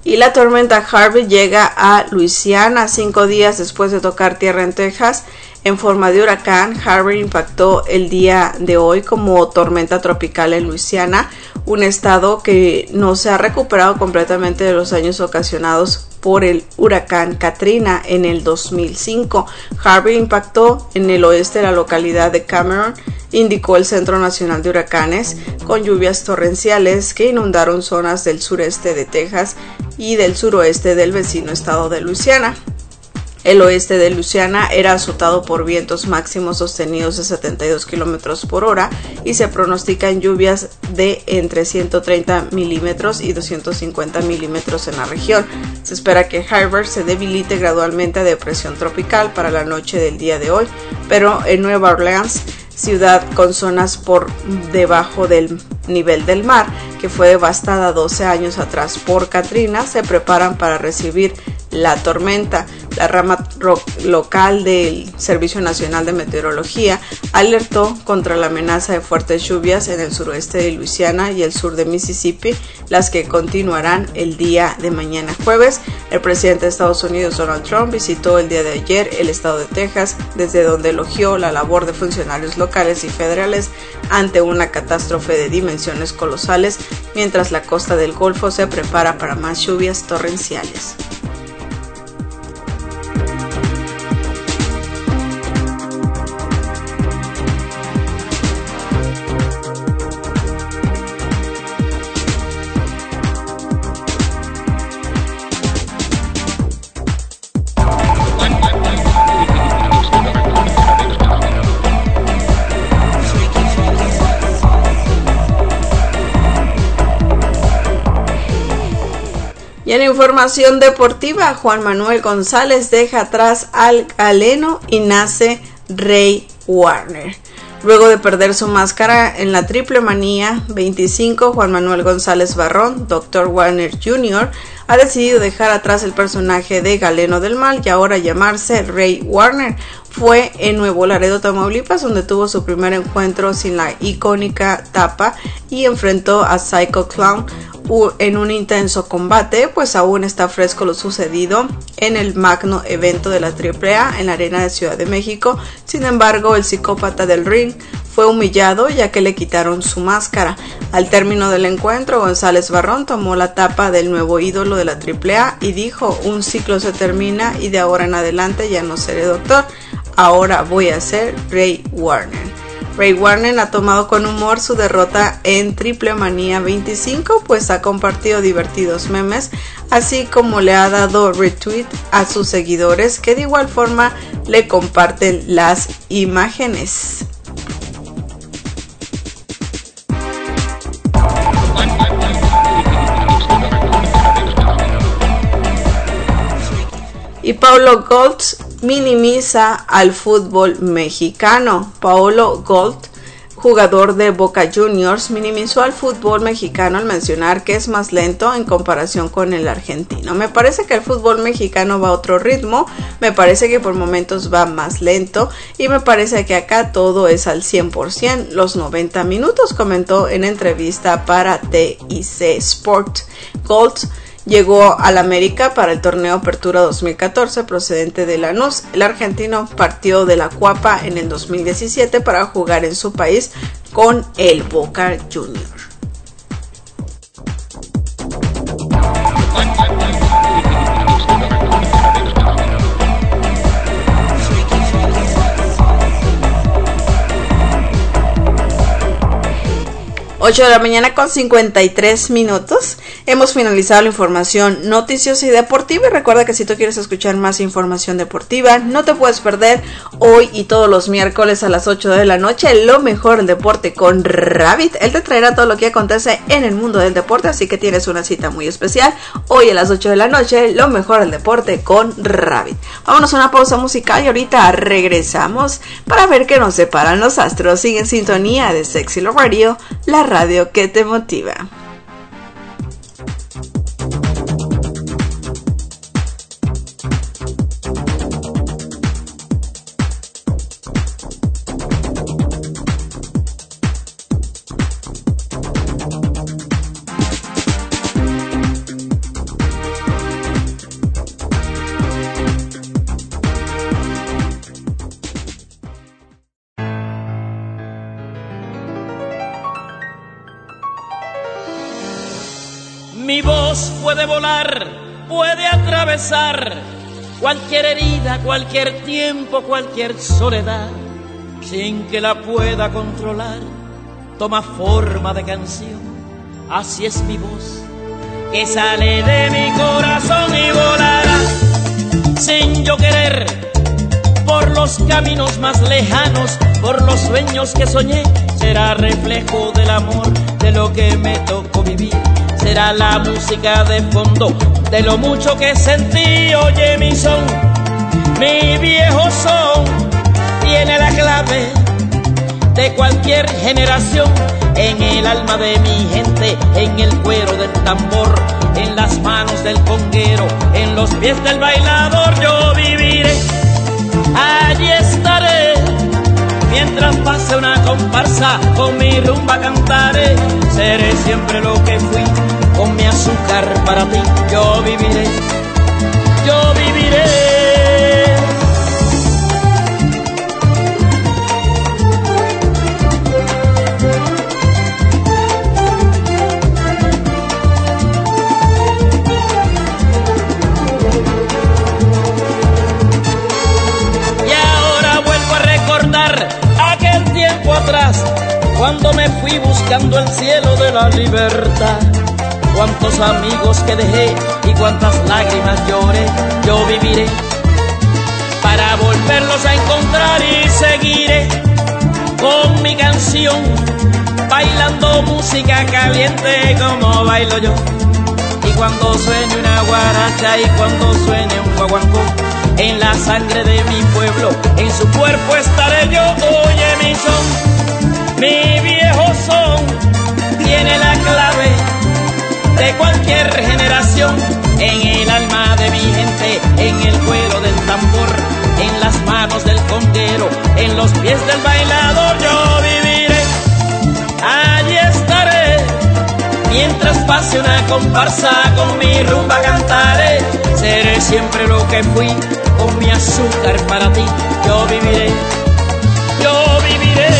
Speaker 3: Y la tormenta Harvey llega a Luisiana cinco días después de tocar tierra en Texas. En forma de huracán, Harvey impactó el día de hoy como tormenta tropical en Luisiana, un estado que no se ha recuperado completamente de los daños ocasionados por el huracán Katrina en el dos mil cinco. Harvey impactó en el oeste de la localidad de Cameron, indicó el Centro Nacional de Huracanes, con lluvias torrenciales que inundaron zonas del sureste de Texas y del suroeste del vecino estado de Luisiana. El oeste de Luisiana era azotado por vientos máximos sostenidos de setenta y dos kilómetros por hora y se pronostican lluvias de entre ciento treinta milímetros y doscientos cincuenta milímetros en la región. Se espera que Harvey se debilite gradualmente a depresión tropical para la noche del día de hoy, pero en Nueva Orleans, ciudad con zonas por debajo del nivel del mar, que fue devastada doce años atrás por Katrina, se preparan para recibir la tormenta. La rama local del Servicio Nacional de Meteorología alertó contra la amenaza de fuertes lluvias en el suroeste de Luisiana y el sur de Mississippi, las que continuarán el día de mañana jueves. El presidente de Estados Unidos, Donald Trump, visitó el día de ayer el estado de Texas, desde donde elogió la labor de funcionarios locales y federales ante una catástrofe de dimensiones colosales, mientras la costa del Golfo se prepara para más lluvias torrenciales. Y en información deportiva, Juan Manuel González deja atrás al galeno y nace Ray Warner. Luego de perder su máscara en la Triple Manía veinticinco, Juan Manuel González Barrón, doctor Warner junior, ha decidido dejar atrás el personaje de Galeno del Mal y ahora llamarse Ray Warner. Fue en Nuevo Laredo, Tamaulipas, donde tuvo su primer encuentro sin la icónica tapa y enfrentó a Psycho Clown en un intenso combate, pues aún está fresco lo sucedido en el magno evento de la Triple A en la Arena de Ciudad de México. Sin embargo, el psicópata del ring fue humillado ya que le quitaron su máscara. Al término del encuentro, González Barrón tomó la tapa del nuevo ídolo de la Triple A y dijo: un ciclo se termina y de ahora en adelante ya no seré doctor, ahora voy a ser Ray Warner. Ray Warner ha tomado con humor su derrota en Triple Manía veinticinco, pues ha compartido divertidos memes, así como le ha dado retweet a sus seguidores, que de igual forma le comparten las imágenes. Y Paulo Goltz minimiza al fútbol mexicano. Paulo Goltz, jugador de Boca Juniors, minimizó al fútbol mexicano al mencionar que es más lento en comparación con el argentino. Me parece que el fútbol mexicano va a otro ritmo, me parece que por momentos va más lento y me parece que acá todo es al cien por ciento los noventa minutos, comentó en entrevista para T I C Sport. Goltz llegó al América para el torneo Apertura dos mil catorce procedente de Lanús. El argentino partió de la Cuapa en el dos mil diecisiete para jugar en su país con el Boca Juniors. ocho de la mañana con cincuenta y tres minutos. Hemos finalizado la información noticiosa y deportiva. Y recuerda que si tú quieres escuchar más información deportiva, no te puedes perder hoy y todos los miércoles a las ocho de la noche lo mejor del deporte con Rabbit. Él te traerá todo lo que acontece en el mundo del deporte, así que tienes una cita muy especial hoy a las ocho de la noche, lo mejor del deporte con Rabbit. Vámonos a una pausa musical y ahorita regresamos para ver qué nos separan los astros. Sigue en sintonía de Sexy Love Radio, la radio que te motiva.
Speaker 10: Mi voz puede volar, puede atravesar cualquier herida, cualquier tiempo, cualquier soledad, sin que la pueda controlar. Toma forma de canción, así es mi voz, que sale de mi corazón y volará, sin yo querer, por los caminos más lejanos, por los sueños que soñé. Será reflejo del amor, de lo que me tocó vivir. Será la música de fondo, de lo mucho que sentí. Oye mi son, mi viejo son, tiene la clave de cualquier generación. En el alma de mi gente, en el cuero del tambor, en las manos del conguero, en los pies del bailador. Yo viviré, allí estaré, mientras pase una comparsa, con mi rumba cantaré. Seré siempre lo que fui, con mi azúcar para ti. Yo viviré, yo viviré. Atrás, cuando me fui buscando el cielo de la libertad, cuántos amigos que dejé y cuántas lágrimas lloré. Yo viviré para volverlos a encontrar y seguiré con mi canción, bailando música caliente como bailo yo. Y cuando suene una guaracha y cuando suene un guaguancó, en la sangre de mi pueblo, en su cuerpo estaré yo. Oye mi son, mi viejo son, tiene la clave de cualquier generación. En el alma de mi gente, en el cuero del tambor, en las manos del conguero, en los pies del bailador. Yo viviré, allí estaré, mientras pase una comparsa, con mi rumba cantaré. Seré siempre lo que fui, con mi azúcar para ti. Yo viviré, yo viviré.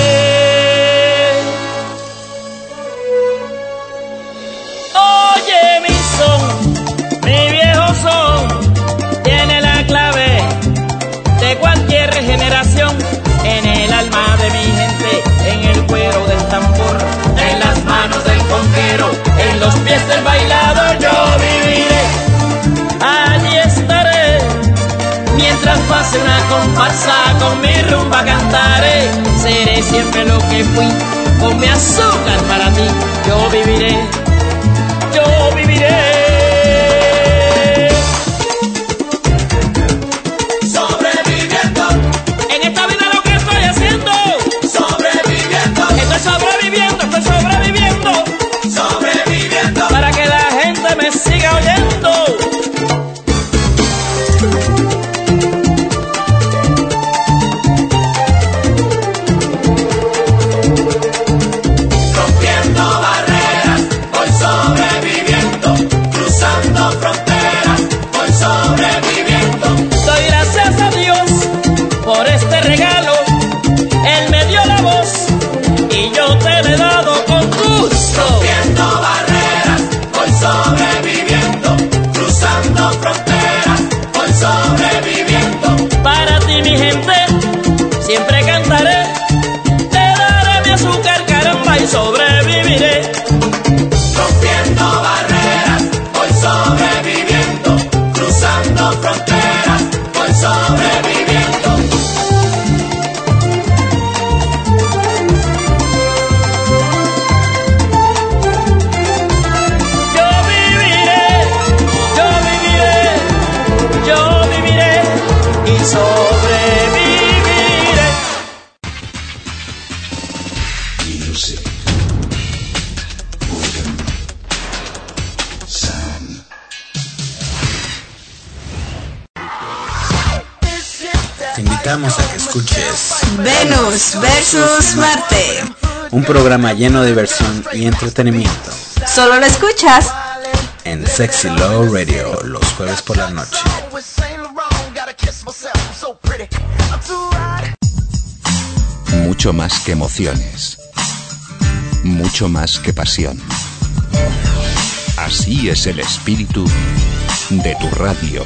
Speaker 10: Oye mi son, mi viejo son, tiene la clave de cualquier generación. En el alma de mi gente, en el cuero del tambor, en las manos del conguero, en los pies del bailador. Yo viviré, allí estaré, mientras pase una comparsa, con mi rumba cantaré. Seré siempre lo que fui, con mi azúcar para ti. Yo viviré, yo viviré. Sobreviviendo, en esta vida lo que estoy haciendo. Sobreviviendo, estoy sobreviviendo, estoy sobreviviendo. Sobreviviendo, para que la gente me siga oyendo. Sobreviviré, rompiendo barreras, voy sobreviviendo, cruzando fronteras, voy sobreviviendo. Yo viviré, yo viviré, yo viviré y sobreviviré.
Speaker 2: Music. Te invitamos a que escuches
Speaker 3: Venus versus Marte,
Speaker 2: un programa lleno de diversión y entretenimiento
Speaker 3: solo lo escuchas
Speaker 2: en Sexy Low Radio los jueves por la noche.
Speaker 4: Mucho más que emociones, mucho más que pasión. Así es el espíritu de tu radio.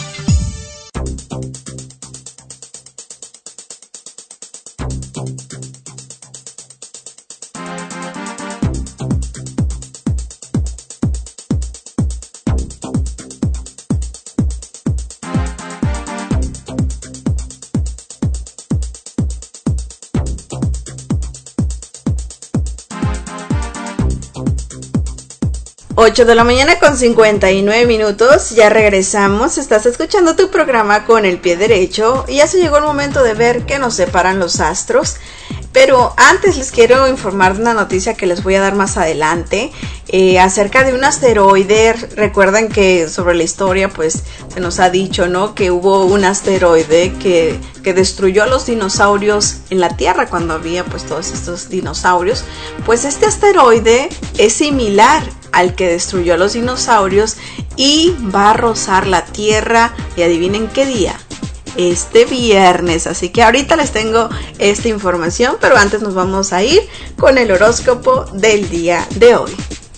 Speaker 3: ocho de la mañana con cincuenta y nueve minutos, ya regresamos, estás escuchando tu programa Con el Pie Derecho y ya se llegó el momento de ver qué nos separan los astros. Pero antes les quiero informar de una noticia que les voy a dar más adelante eh, acerca de un asteroide. Recuerdan que sobre la historia pues se nos ha dicho, ¿no?, que hubo un asteroide que, que destruyó a los dinosaurios en la Tierra cuando había pues todos estos dinosaurios. Pues este asteroide es similar al que destruyó a los dinosaurios y va a rozar la Tierra, y adivinen qué día, este viernes. Así que ahorita les tengo esta información, pero antes nos vamos a ir con el horóscopo del día de hoy.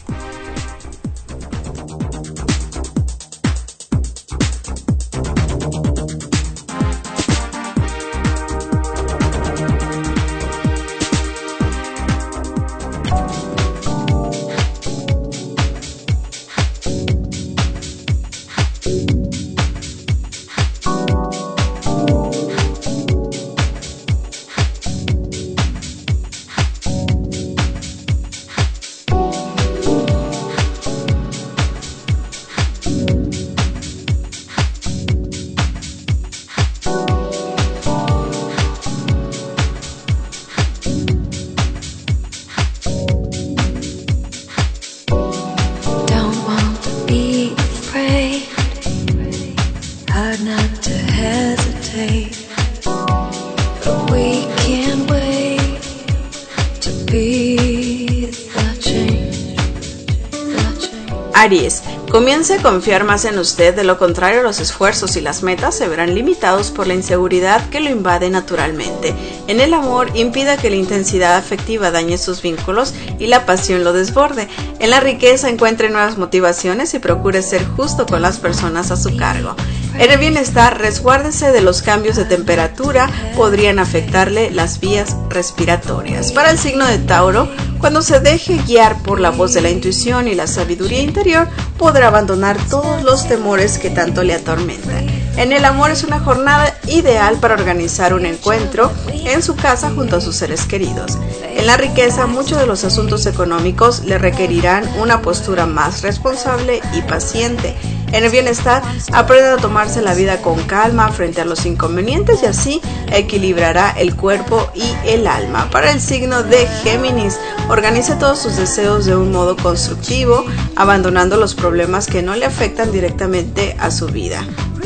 Speaker 3: Aries, comience a confiar más en usted, de lo contrario los esfuerzos y las metas se verán limitados por la inseguridad que lo invade naturalmente. En el amor, impida que la intensidad afectiva dañe sus vínculos y la pasión lo desborde. En la riqueza, encuentre nuevas motivaciones y procure ser justo con las personas a su cargo. En el bienestar, resguárdese de los cambios de temperatura, podrían afectarle las vías respiratorias. Para el signo de Tauro, cuando se deje guiar por la voz de la intuición y la sabiduría interior, podrá abandonar todos los temores que tanto le atormentan. En el amor, es una jornada ideal para organizar un encuentro en su casa junto a sus seres queridos. En la riqueza, muchos de los asuntos económicos le requerirán una postura más responsable y paciente. En el bienestar, aprenda a tomarse la vida con calma frente a los inconvenientes y así equilibrará el cuerpo y el alma. Para el signo de Géminis, organice todos sus deseos de un modo constructivo, abandonando los problemas que no le afectan directamente a su vida.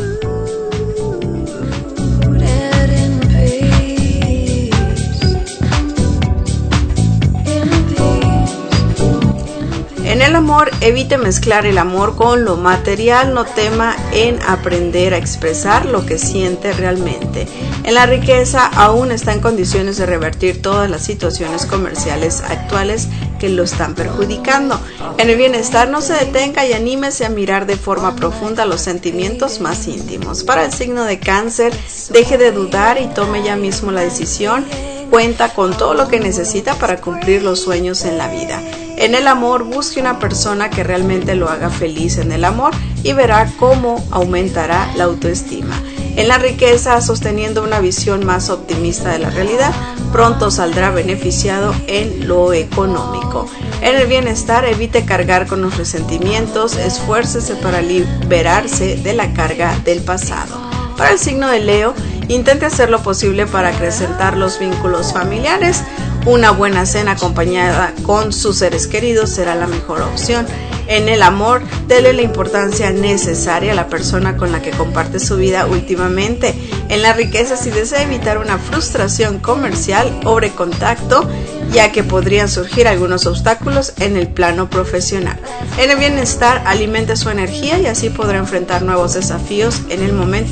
Speaker 3: En el amor, evite mezclar el amor con lo material, no tema en aprender a expresar lo que siente realmente. En la riqueza, aún está en condiciones de revertir todas las situaciones comerciales actuales que lo están perjudicando. En el bienestar, no se detenga y anímese a mirar de forma profunda los sentimientos más íntimos. Para el signo de Cáncer, deje de dudar y tome ya mismo la decisión. Cuenta con todo lo que necesita para cumplir los sueños en la vida. En el amor, busque una persona que realmente lo haga feliz en el amor y verá cómo aumentará la autoestima. En la riqueza, sosteniendo una visión más optimista de la realidad, pronto saldrá beneficiado en lo económico. En el bienestar, evite cargar con los resentimientos, esfuércese para liberarse de la carga del pasado. Para el signo de Leo, intente hacer lo posible para acrecentar los vínculos familiares. Una buena cena acompañada con sus seres queridos será la mejor opción. En el amor, dele la importancia necesaria a la persona con la que comparte su vida últimamente. En la riqueza, si desea evitar una frustración comercial, obre contacto, ya que podrían surgir algunos obstáculos en el plano profesional. En el bienestar, alimente su energía y así podrá enfrentar nuevos desafíos en el momento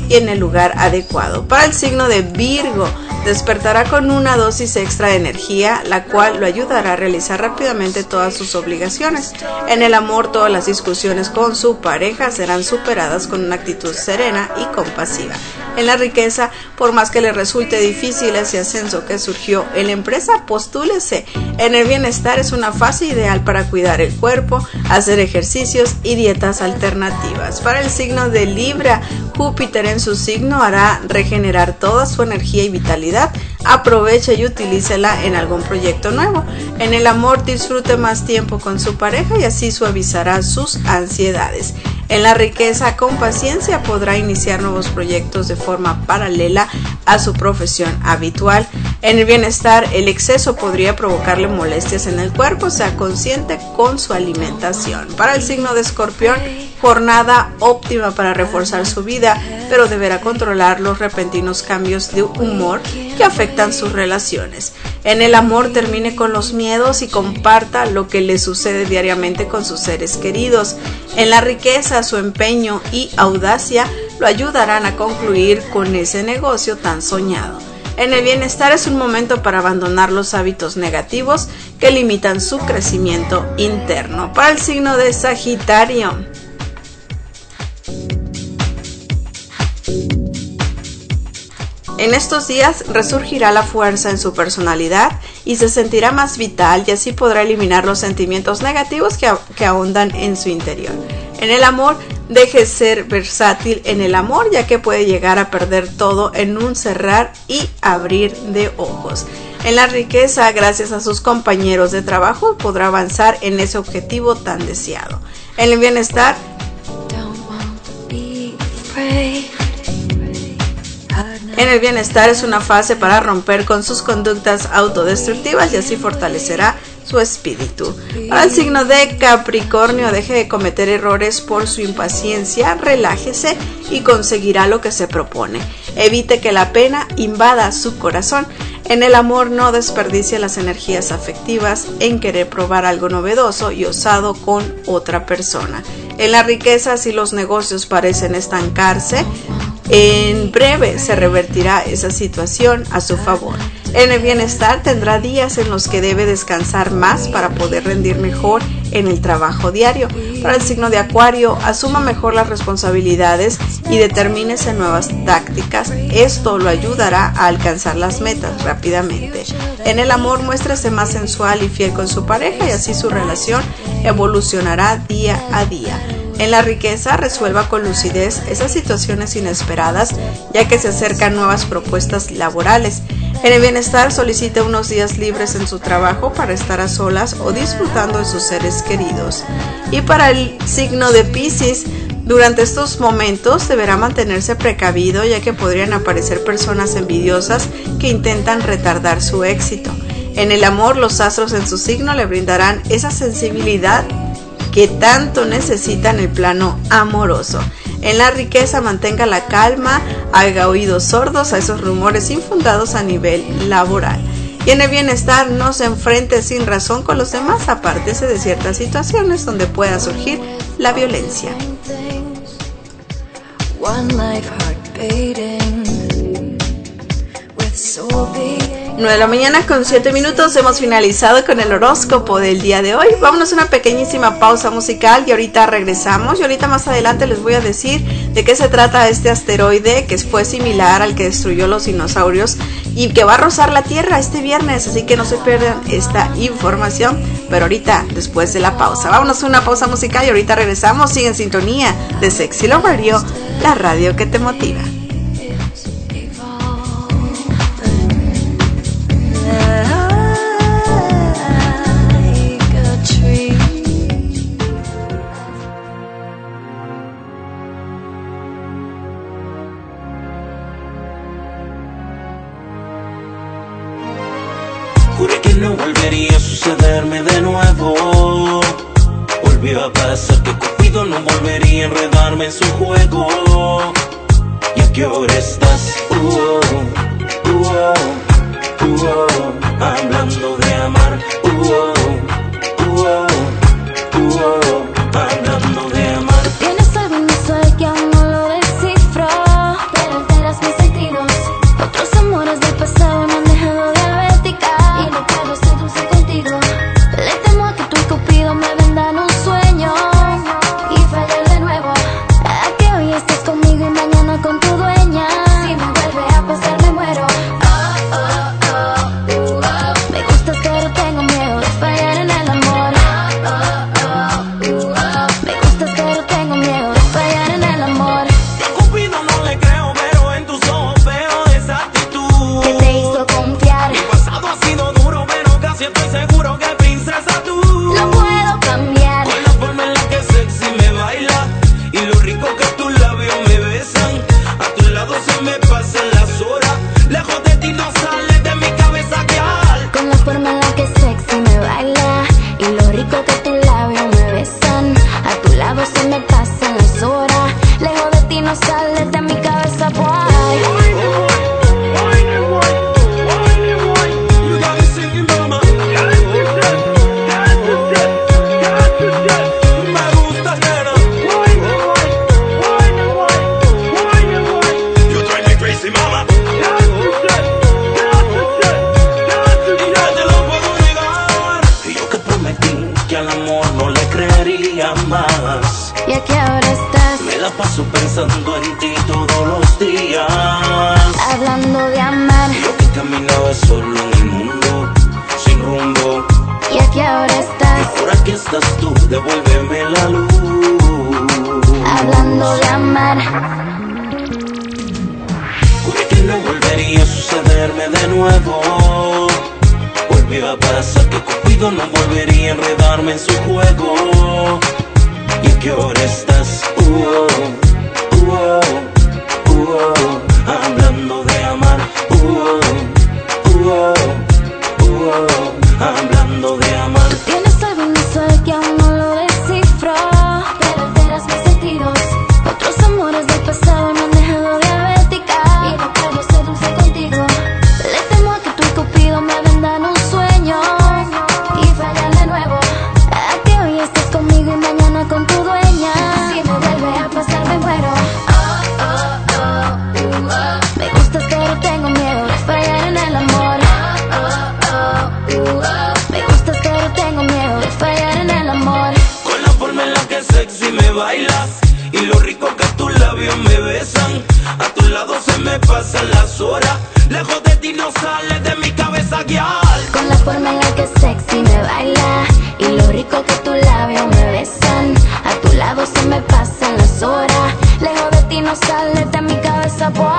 Speaker 3: y en el lugar adecuado. Para el signo de Virgo, despertará con una dosis extra de energía, la cual lo ayudará a realizar rápidamente todas sus obligaciones. En el amor, todas las discusiones con su pareja serán superadas con una actitud serena y compasiva. En la riqueza, por más que le resulte difícil ese ascenso que surgió en la empresa, postúlese. En el bienestar, es una fase ideal para cuidar el cuerpo, hacer ejercicios y dietas alternativas. Para el signo de Libra, Júpiter en su signo hará regenerar toda su energía y vitalidad. Aproveche y utilícela en algún proyecto nuevo. En el amor, disfrute más tiempo con su pareja y así suavizará sus ansiedades. En la riqueza, con paciencia podrá iniciar nuevos proyectos de forma paralela a su profesión habitual. En el bienestar, el exceso podría provocarle molestias en el cuerpo, sea consciente con su alimentación. Para el signo de Escorpión, jornada óptima para reforzar su vida, pero deberá controlar los repentinos cambios de humor que afectan sus relaciones. En el amor, termine con los miedos y comparta lo que le sucede diariamente con sus seres queridos. En la riqueza, su empeño y audacia lo ayudarán a concluir con ese negocio tan soñado. En el bienestar, es un momento para abandonar los hábitos negativos que limitan su crecimiento interno. Para el signo de Sagitario, en estos días resurgirá la fuerza en su personalidad y se sentirá más vital, y así podrá eliminar los sentimientos negativos que, que ahondan en su interior. En el amor, deje ser versátil en el amor, ya que puede llegar a perder todo en un cerrar y abrir de ojos. En la riqueza, gracias a sus compañeros de trabajo, podrá avanzar en ese objetivo tan deseado. En el bienestar, En el bienestar es una fase para romper con sus conductas autodestructivas y así fortalecerá su espíritu. Para el signo de Capricornio, deje de cometer errores por su impaciencia, relájese y conseguirá lo que se propone. Evite que la pena invada su corazón. En el amor, no desperdicie las energías afectivas en querer probar algo novedoso y osado con otra persona. En la riqueza, si los negocios parecen estancarse, en breve se revertirá esa situación a su favor. En el bienestar, tendrá días en los que debe descansar más para poder rendir mejor en el trabajo diario. Para el signo de Acuario, asuma mejor las responsabilidades y determínese nuevas tácticas. Esto lo ayudará a alcanzar las metas rápidamente. En el amor, muéstrese más sensual y fiel con su pareja y así su relación evolucionará día a día. En la riqueza, resuelva con lucidez esas situaciones inesperadas, ya que se acercan nuevas propuestas laborales. En el bienestar, solicite unos días libres en su trabajo para estar a solas o disfrutando de sus seres queridos. Y para el signo de Piscis, durante estos momentos deberá mantenerse precavido, ya que podrían aparecer personas envidiosas que intentan retardar su éxito. En el amor, los astros en su signo le brindarán esa sensibilidad que tanto necesita en el plano amoroso. En la riqueza, mantenga la calma, haga oídos sordos a esos rumores infundados a nivel laboral. Y en el bienestar, no se enfrente sin razón con los demás, apártese de ciertas situaciones donde pueda surgir la violencia. nueve de la mañana con siete minutos, hemos finalizado con el horóscopo del día de hoy. Vámonos a una pequeñísima pausa musical y ahorita regresamos. Y ahorita más adelante les voy a decir de qué se trata este asteroide que fue similar al que destruyó los dinosaurios y que va a rozar la Tierra este viernes, así que no se pierdan esta información, pero ahorita después de la pausa. Vámonos a una pausa musical y ahorita regresamos. Sigue en sintonía de Sexy Love Radio, la radio que te motiva.
Speaker 11: Juré que no volvería a sucederme de nuevo. Volvió a pasar que Cupido no volvería a enredarme en su juego. ¿Y a qué hora estás? Uh -oh, uh -oh, uh -oh, hablando de amar. Uh -oh, uh -oh, uh -oh, hablando de amar.
Speaker 9: Tienes algo en eso que aún no lo descifro.
Speaker 11: paso pensando en ti todos los días.
Speaker 9: Hablando de amar,
Speaker 11: Yo que caminaba solo en el mundo, sin rumbo.
Speaker 9: y aquí ahora estás.
Speaker 11: Y ahora que estás tú, devuélveme la luz.
Speaker 9: Hablando de amar,
Speaker 11: Juré que no volvería a sucederme de nuevo. Volvió a pasar que Cupido no volvería a enredarme en su juego. Y aquí ahora estás, uh, uh, uh, uh, hablando de amar, uh, uh, uh, uh, hablando de amar.
Speaker 9: tienes algo inusual que aún no lo descifro, pero alteras mis sentidos. Otros amores del pasado me han dejado diabética y no puedo ser dulce contigo. Le temo a que tú y Cupido me vendan un sueño y fallar de nuevo. A que hoy estés conmigo y mañana con tu dueña. Si me vuelve a pasar me muero. Oh, oh, oh, uh, oh. Me gustas pero tengo miedo de fallar en el amor. Oh, oh, oh, uh, oh. Me gustas pero tengo miedo de fallar en el amor.
Speaker 11: Con la forma en la que sexy me bailas y lo rico que tus labios me besan. A tu lado se me pasan las horas. Lejos de ti no sales de mi cabeza, guiar.
Speaker 9: Con la forma en la que sexy me baila y lo rico que tus labios me besan. A tu lado se me pasan las horas. Lejos de ti no sales de mi cabeza, boy.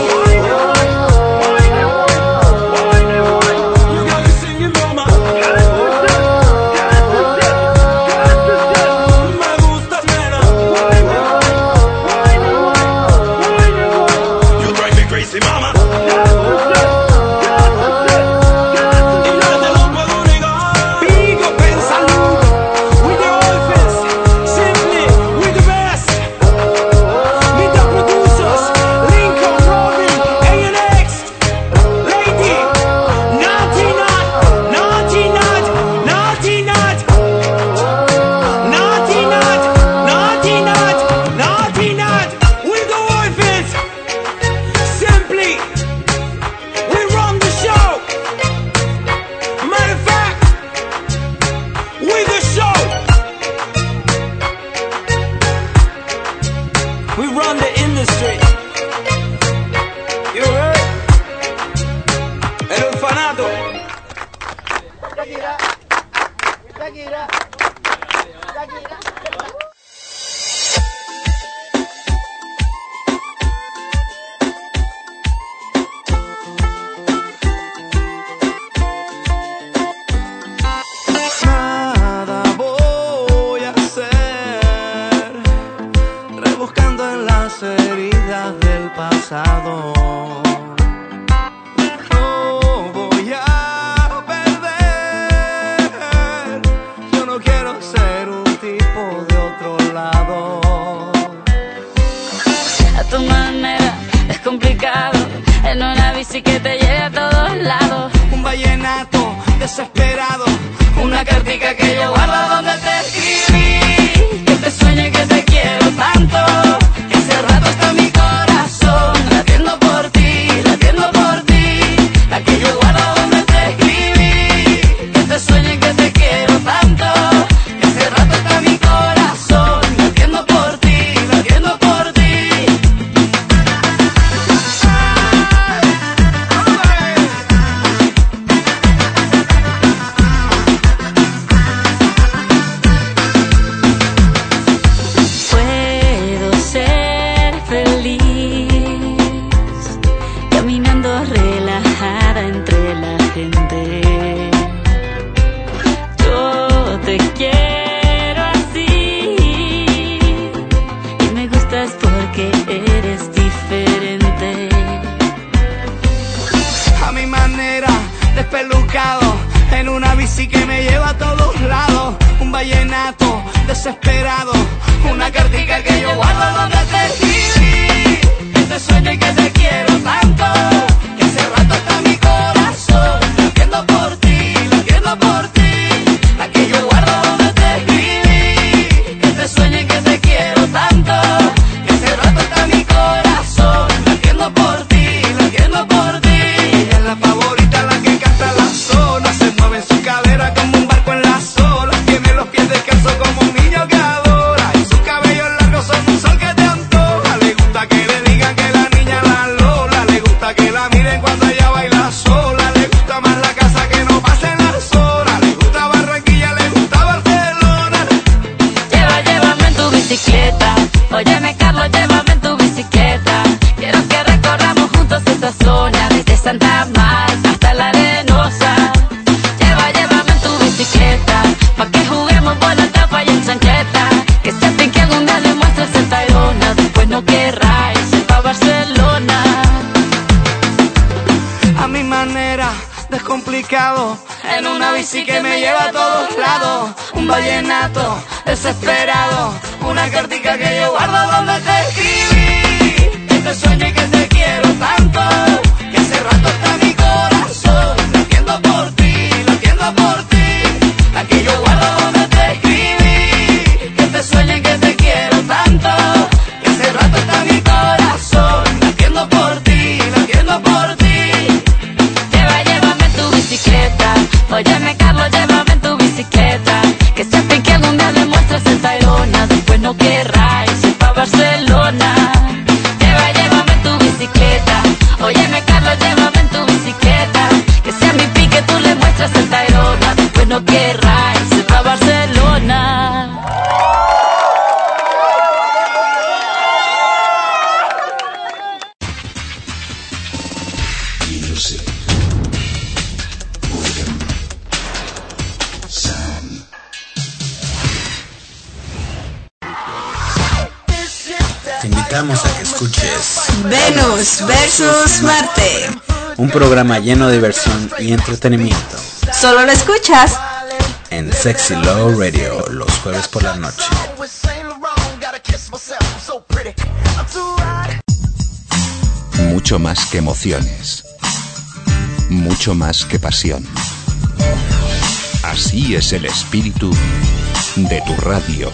Speaker 5: Nada voy a hacer, rebuscando en las heridas del pasado. No voy a perder, yo no quiero ser un tipo de otro lado.
Speaker 12: A tu manera es complicado, en una bici que te lleve a todos lados.
Speaker 5: Un vallenato desesperado,
Speaker 12: Una cartica que yo guardo donde te escribí, que te sueño y que te quiero tanto, que hace rato está mi corazón latiendo por ti, latiendo por ti. La que yo guardo donde te escribí, que te sueño y que te quiero tanto, que hace rato está mi corazón latiendo por ti, latiendo por ti.
Speaker 5: bici que me lleva a todos lados, un vallenato desesperado, una cartica que yo guardo donde te escribí, que te sueño y que te quiero tanto, que hace rato está mi corazón latiendo por ti, latiendo por ti, la que yo guardo donde te escribí, que te sueño y que te quiero tanto, que hace rato está mi corazón latiendo por ti, latiendo por ti. Ella es la favorita, la que canta la zona, se mueve en su cadera como un barco en las olas, tiene los pies descalzos como un niño que adora.
Speaker 6: Óyeme Carlos, llévame en tu bicicleta. Quiero que recorramos juntos esta zona, desde Santa Marta hasta la Arenosa. Lleva, llévame en tu bicicleta, pa' que juguemos bola, tapa y en chancleta. Que se te que algún día le muestres el Tayrona, después no querrá irse pa' Barcelona.
Speaker 5: A mi manera, descomplicado, en una bici que me lleva a todos lados. Un vallenato desesperado, una cartica que yo guardo donde te escribí. Que te sueño y que te quiero tanto, que hace rato está mi corazón latiendo por ti, latiendo por ti. La que yo guardo donde te escribí. Que te sueño y que te quiero tanto, que hace rato está mi corazón latiendo por ti, latiendo por ti.
Speaker 6: Lleva, llévame en tu bicicleta. Óyeme Carlos, llévame en tu bicicleta. Que se te que algún día le muestres el Tayrona, después no querrá irse pa' Barcelona. Lleva, llévame en tu bicicleta. Óyeme Carlos, llévame en tu bicicleta. Que sea mi pique, tú le muestras el Tayrona, después no querrá irse pa' Barcelona.
Speaker 2: Music. Rhythm. Sound. Te invitamos a que escuches
Speaker 3: Venus versus Marte.
Speaker 2: un programa lleno de diversión y entretenimiento
Speaker 3: Solo lo escuchas
Speaker 2: en Sexy Low Radio los jueves por la noche.
Speaker 4: Mucho más que emociones. Mucho más que pasión. Así es el espíritu de tu radio.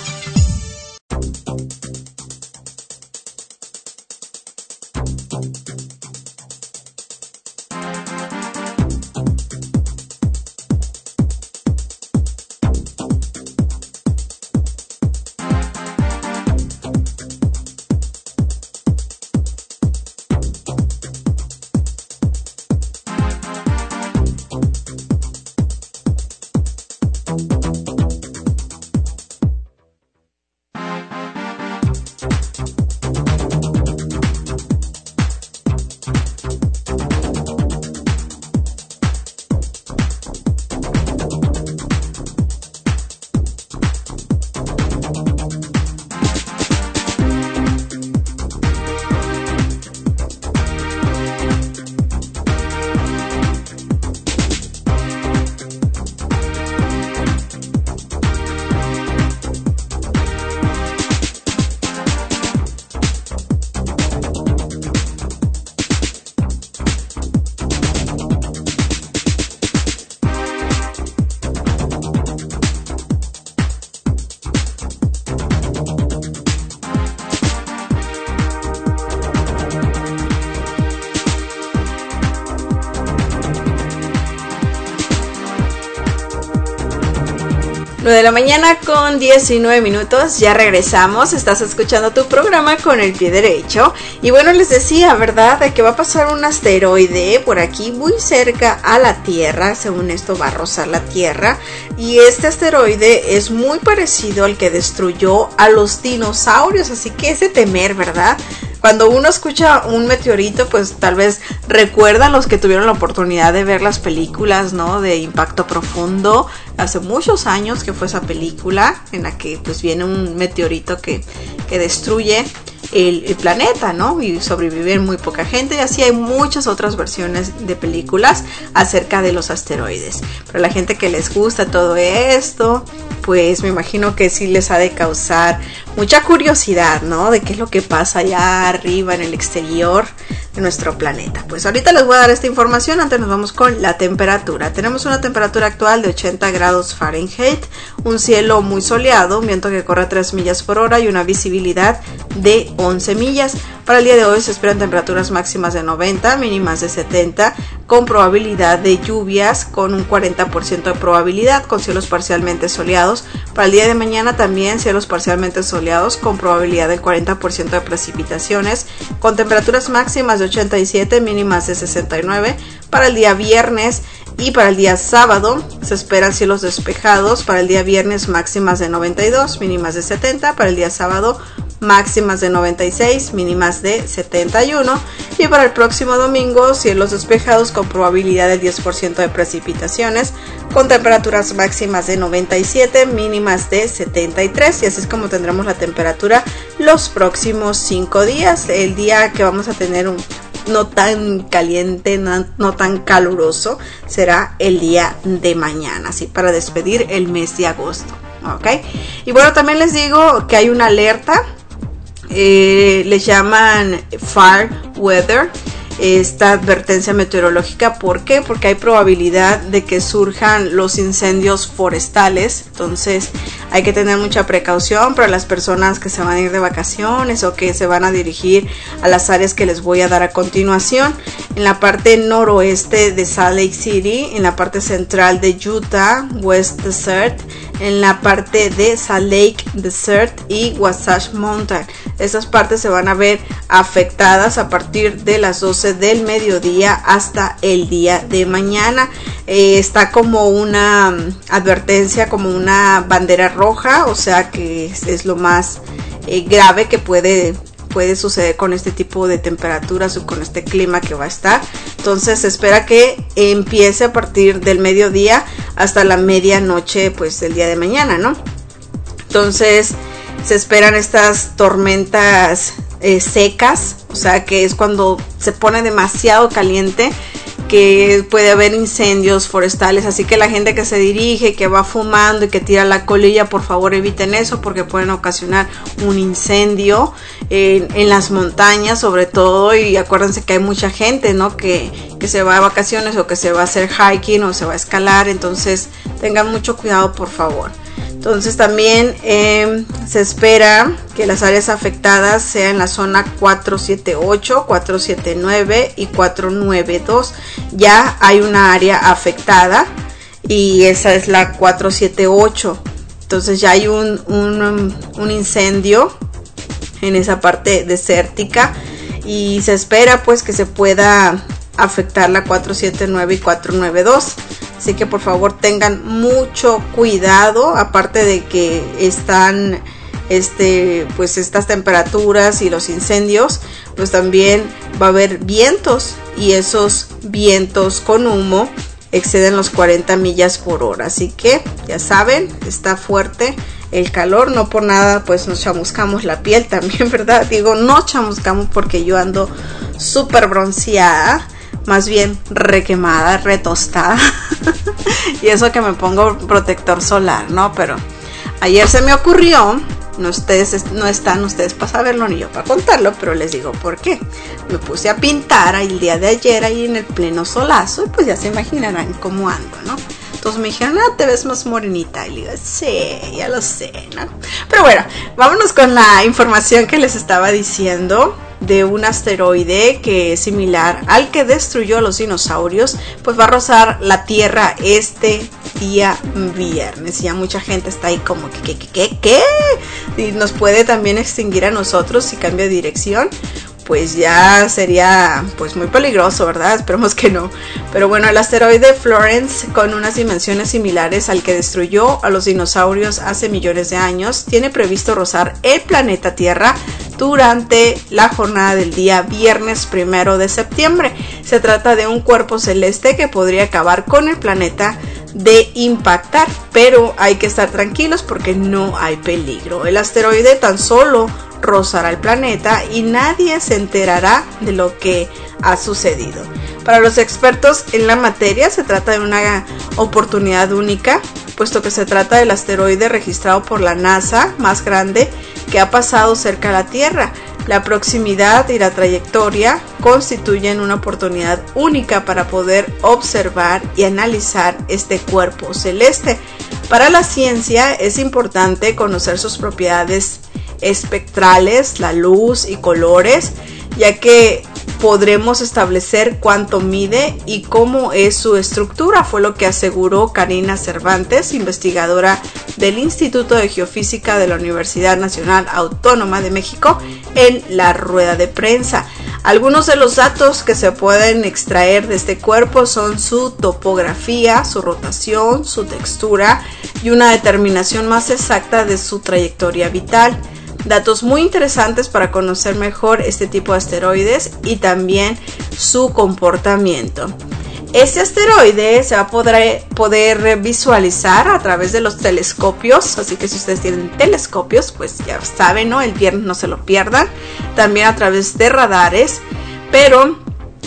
Speaker 3: nueve de la mañana con diecinueve minutos, ya regresamos, estás escuchando tu programa con el pie derecho. Y bueno, les decía, ¿verdad?, de que va a pasar un asteroide por aquí muy cerca a la Tierra. Según esto va a rozar la Tierra, y este asteroide es muy parecido al que destruyó a los dinosaurios, así que es de temer, ¿verdad? Cuando uno escucha un meteorito, pues tal vez recuerdan los que tuvieron la oportunidad de ver las películas, ¿no?, de Impacto Profundo, hace muchos años que fue esa película en la que pues viene un meteorito que, que destruye el, el planeta, ¿no?, y sobrevive muy poca gente. Y así hay muchas otras versiones de películas acerca de los asteroides. Pero la gente que les gusta todo esto, pues me imagino que sí les ha de causar mucha curiosidad, ¿no?, de qué es lo que pasa allá arriba en el exterior de nuestro planeta. Pues ahorita les voy a dar esta información. Antes nos vamos con la temperatura. Tenemos una temperatura actual de ochenta grados Fahrenheit, un cielo muy soleado, un viento que corre a tres millas por hora y una visibilidad de once millas. Para el día de hoy se esperan temperaturas máximas de noventa, mínimas de setenta, con probabilidad de lluvias con un cuarenta por ciento de probabilidad, con cielos parcialmente soleados. Para el día de mañana también cielos parcialmente soleados con probabilidad del cuarenta por ciento de precipitaciones, con temperaturas máximas de ochenta y siete, mínimas de sesenta y nueve. Para el día viernes y para el día sábado se esperan cielos despejados. Para el día viernes máximas de noventa y dos, mínimas de setenta. Para el día sábado máximas de noventa y seis, mínimas de setenta y uno. Y para el próximo domingo, cielos despejados con probabilidad del diez por ciento de precipitaciones, con temperaturas máximas de noventa y siete, mínimas de setenta y tres. Y así es como tendremos la temperatura los próximos cinco días. El día que vamos a tener un no tan caliente, no, no tan caluroso, será el día de mañana, así para despedir el mes de agosto. Ok, y bueno, también les digo que hay una alerta, eh, les llaman Fire Weather, esta advertencia meteorológica. ¿Por qué? Porque hay probabilidad de que surjan los incendios forestales. Entonces hay que tener mucha precaución para las personas que se van a ir de vacaciones o que se van a dirigir a las áreas que les voy a dar a continuación. En la parte noroeste de Salt Lake City, en la parte central de Utah, West Desert, en la parte de Salt Lake Desert y Wasatch Mountain. Estas partes se van a ver afectadas a partir de las doce del mediodía hasta el día de mañana. Eh, está como una um, advertencia, como una bandera roja, o sea que es, es lo más eh, grave que puede puede suceder con este tipo de temperaturas o con este clima que va a estar. Entonces se espera que empiece a partir del mediodía hasta la medianoche, pues del día de mañana, ¿no? Entonces se esperan estas tormentas eh, secas, o sea que es cuando se pone demasiado caliente, que puede haber incendios forestales. Así que la gente que se dirige, que va fumando y que tira la colilla, por favor eviten eso, porque pueden ocasionar un incendio en, en las montañas sobre todo. Y acuérdense que hay mucha gente, ¿no? que, que se va a vacaciones o que se va a hacer hiking o se va a escalar, entonces tengan mucho cuidado, por favor. Entonces también eh, se espera que las áreas afectadas sean en la zona cuatro siete ocho, cuatro siete nueve y cuatro nueve dos. Ya hay una área afectada y esa es la cuatro siete ocho. Entonces ya hay un, un, un incendio en esa parte desértica y se espera pues que se pueda afectar la cuatro siete nueve y cuatro nueve dos. Así que por favor tengan mucho cuidado, aparte de que están este pues estas temperaturas y los incendios, pues también va a haber vientos, y esos vientos con humo exceden los cuarenta millas por hora. Así que ya saben, está fuerte el calor, no por nada pues nos chamuscamos la piel también, ¿verdad? Digo, no chamuscamos porque yo ando súper bronceada, más bien requemada, retostada. Y eso que me pongo protector solar, ¿no? Pero ayer se me ocurrió, no, ustedes, no están ustedes para saberlo ni yo para contarlo, pero les digo por qué. Me puse a pintar el día de ayer ahí en el pleno solazo y pues ya se imaginarán cómo ando, ¿no? Entonces me dijeron, ah, te ves más morenita. Y le digo, sí, ya lo sé, ¿no? Pero bueno, vámonos con la información que les estaba diciendo de un asteroide que es similar al que destruyó a los dinosaurios, pues va a rozar la Tierra este día viernes. Y ya mucha gente está ahí como que, ¿qué, qué, qué, qué? Y nos puede también extinguir a nosotros si cambia de dirección. Pues ya sería pues muy peligroso, ¿verdad? Esperemos que no. Pero bueno, el asteroide Florence, con unas dimensiones similares al que destruyó a los dinosaurios hace millones de años, tiene previsto rozar el planeta Tierra durante la jornada del día viernes primero de septiembre. Se trata de un cuerpo celeste que podría acabar con el planeta de impactar, pero hay que estar tranquilos porque no hay peligro. El asteroide tan solo rozará el planeta y nadie se enterará de lo que ha sucedido. Para los expertos en la materia se trata de una oportunidad única, puesto que se trata del asteroide registrado por la NASA más grande que ha pasado cerca de la Tierra. La proximidad y la trayectoria constituyen una oportunidad única para poder observar y analizar este cuerpo celeste. Para la ciencia es importante conocer sus propiedades espectrales, la luz y colores, ya que podremos establecer cuánto mide y cómo es su estructura, fue lo que aseguró Karina Cervantes, investigadora del Instituto de Geofísica de la Universidad Nacional Autónoma de México, en la rueda de prensa. Algunos de los datos que se pueden extraer de este cuerpo son su topografía, su rotación, su textura y una determinación más exacta de su trayectoria vital. datos muy interesantes para conocer mejor este tipo de asteroides y también su comportamiento. Este asteroide se va a poder, poder visualizar a través de los telescopios, así que si ustedes tienen telescopios, pues ya saben, ¿no? El viernes no se lo pierdan. También a través de radares, pero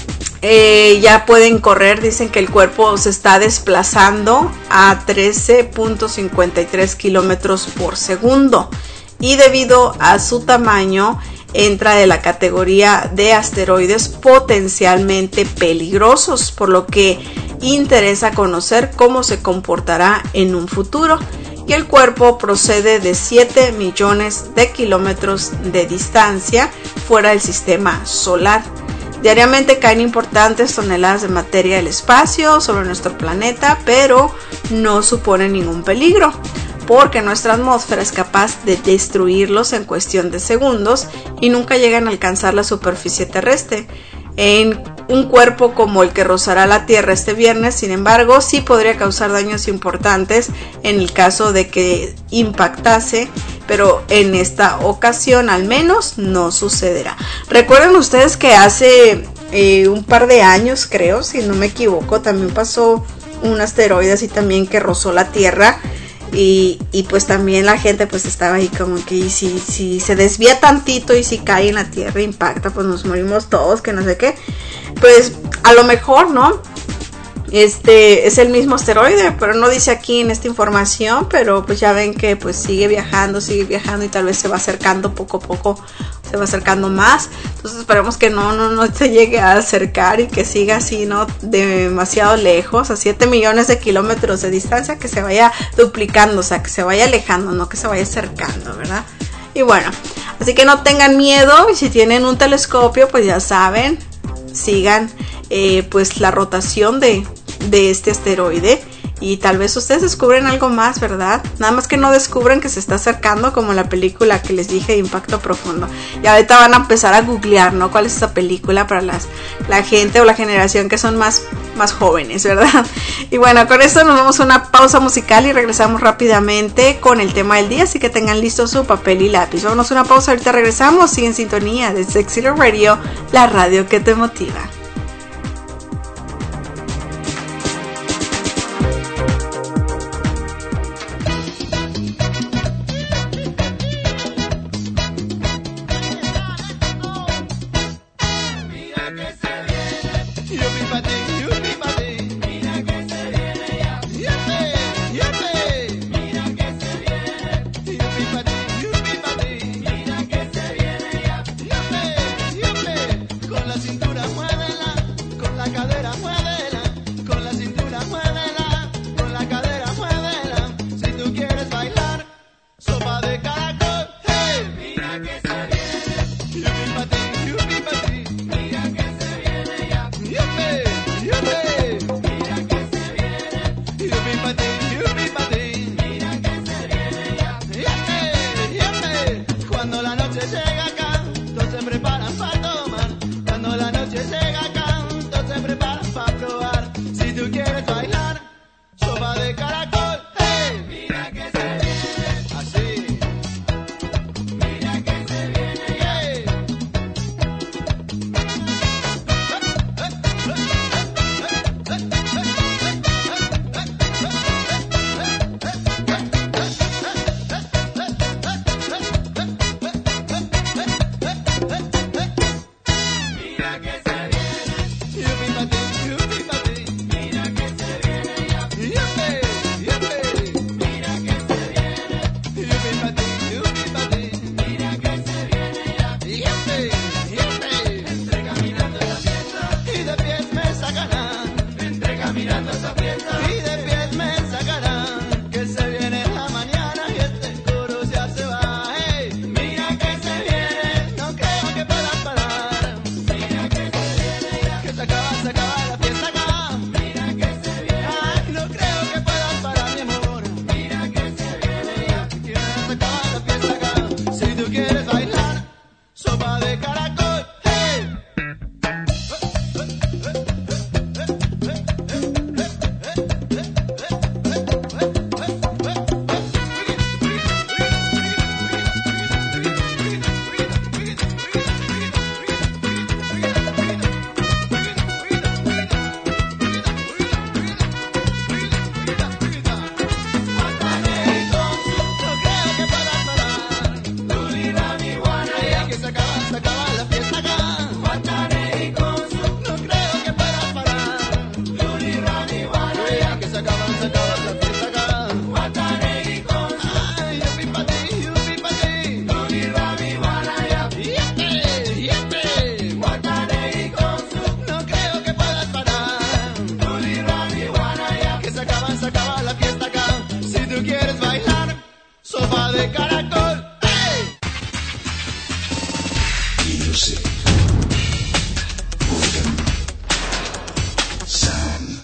Speaker 3: eh, ya pueden correr, dicen que el cuerpo se está desplazando a trece punto cincuenta y tres kilómetros por segundo y debido a su tamaño entra de la categoría de asteroides potencialmente peligrosos, por lo que interesa conocer cómo se comportará en un futuro. Y el cuerpo procede de siete millones de kilómetros de distancia fuera del sistema solar. Diariamente caen importantes toneladas de materia del espacio sobre nuestro planeta, pero no suponen ningún peligro, porque nuestra atmósfera es capaz de destruirlos en cuestión de segundos y nunca llegan a alcanzar la superficie terrestre. En un cuerpo como el que rozará la Tierra este viernes, sin embargo, sí podría causar daños importantes en el caso de que impactase, pero en esta ocasión al menos no sucederá. Recuerden ustedes que hace eh, un par de años, creo, si no me equivoco, también pasó un asteroide así también que rozó la Tierra. Y, y pues también la gente pues estaba ahí como que si, si se desvía tantito y si cae en la tierra impacta, pues nos morimos todos, que no sé qué. Pues a lo mejor, ¿no? Este es el mismo asteroide, pero no dice aquí en esta información, pero pues ya ven que pues sigue viajando, sigue viajando y tal vez se va acercando poco a poco, se va acercando más. Entonces esperemos que no, no, no se llegue a acercar y que siga así, ¿no? Demasiado lejos, a siete millones de kilómetros de distancia, que se vaya duplicando, o sea, que se vaya alejando, no que se vaya acercando, ¿verdad? Y bueno, así que no tengan miedo, y si tienen un telescopio, pues ya saben, sigan eh, pues la rotación de, de este asteroide. Y tal vez ustedes descubren algo más, ¿verdad? Nada más que no descubren que se está acercando, como la película que les dije de Impacto Profundo. Y ahorita van a empezar a googlear, ¿no? ¿Cuál es esa película para las, la gente o la generación que son más, más jóvenes, ¿verdad? Y bueno, con esto nos vamos a una pausa musical y regresamos rápidamente con el tema del día. Así que tengan listo su papel y lápiz. Vámonos a una pausa, ahorita regresamos. Sigue en sintonía de Sexy Love Radio, la radio que te motiva.
Speaker 2: Music. Urban Sound.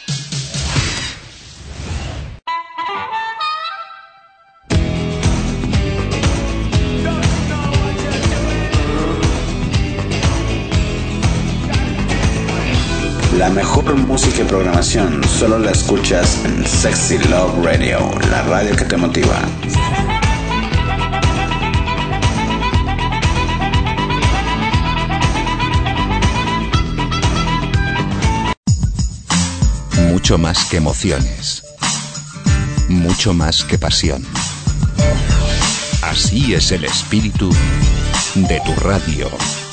Speaker 2: La mejor música y programación solo la escuchas en Sexy Love Radio, la radio que te motiva.
Speaker 4: Mucho más que emociones, mucho más que pasión. Así es el espíritu de tu radio.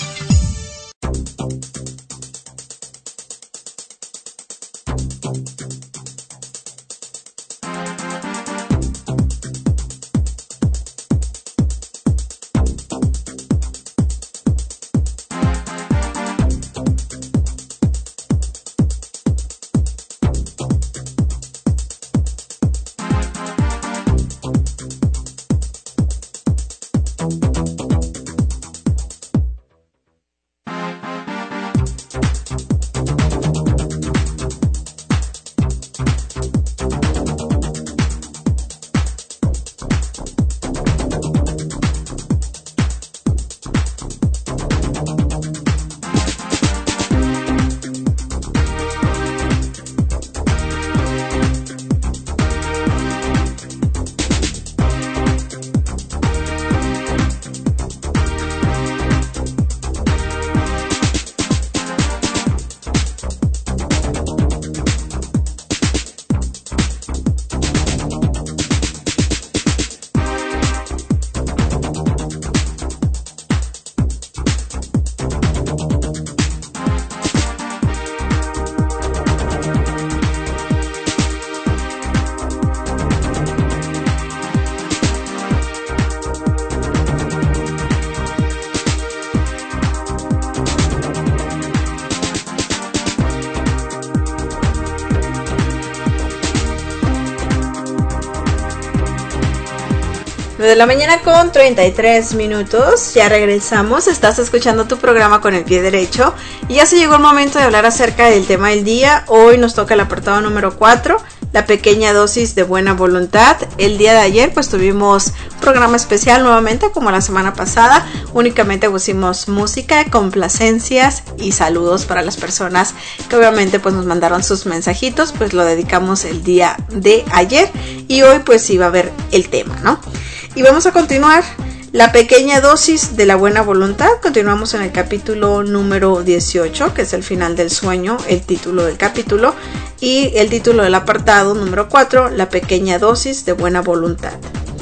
Speaker 3: nueve de la mañana con treinta y tres minutos, ya regresamos, estás escuchando tu programa Con el Pie Derecho y ya se llegó el momento de hablar acerca del tema del día. Hoy nos toca el apartado número cuatro, la pequeña dosis de buena voluntad. El día de ayer pues tuvimos programa especial nuevamente como la semana pasada, únicamente pusimos música, complacencias y saludos para las personas que obviamente pues nos mandaron sus mensajitos, pues lo dedicamos el día de ayer y hoy pues iba a haber el tema, ¿no? Y vamos a continuar la pequeña dosis de la buena voluntad. Continuamos en el capítulo número dieciocho, que es el final del sueño, el título del capítulo, y el título del apartado número cuatro, la pequeña dosis de buena voluntad.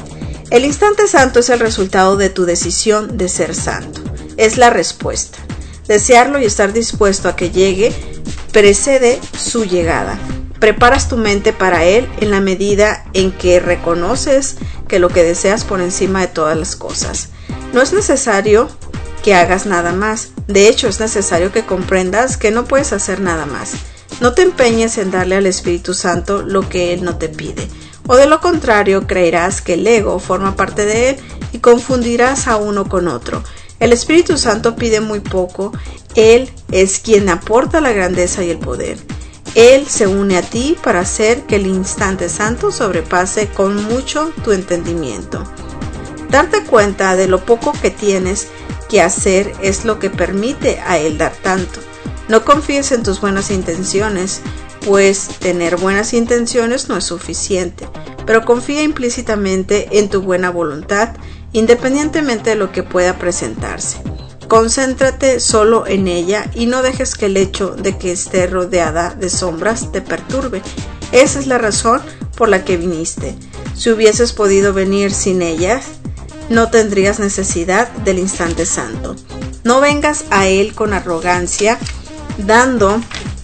Speaker 3: El instante santo es el resultado de tu decisión de ser santo. Es la respuesta. Desearlo y estar dispuesto a que llegue precede su llegada. Preparas tu mente para él en la medida en que reconoces que lo que deseas por encima de todas las cosas. No es necesario que hagas nada más. De hecho, es necesario que comprendas que no puedes hacer nada más. No te empeñes en darle al Espíritu Santo lo que él no te pide. O de lo contrario, creerás que el ego forma parte de él y confundirás a uno con otro. El Espíritu Santo pide muy poco. Él es quien aporta la grandeza y el poder. Él se une a ti para hacer que el instante santo sobrepase con mucho tu entendimiento. Darte cuenta de lo poco que tienes que hacer es lo que permite a Él dar tanto. No confíes en tus buenas intenciones, pues tener buenas intenciones no es suficiente, pero confía implícitamente en tu buena voluntad, independientemente de lo que pueda presentarse. Concéntrate solo en ella y no dejes que el hecho de que esté rodeada de sombras te perturbe. Esa es la razón por la que viniste. Si hubieses podido venir sin ellas, no tendrías necesidad del instante santo. No vengas a él con arrogancia, dando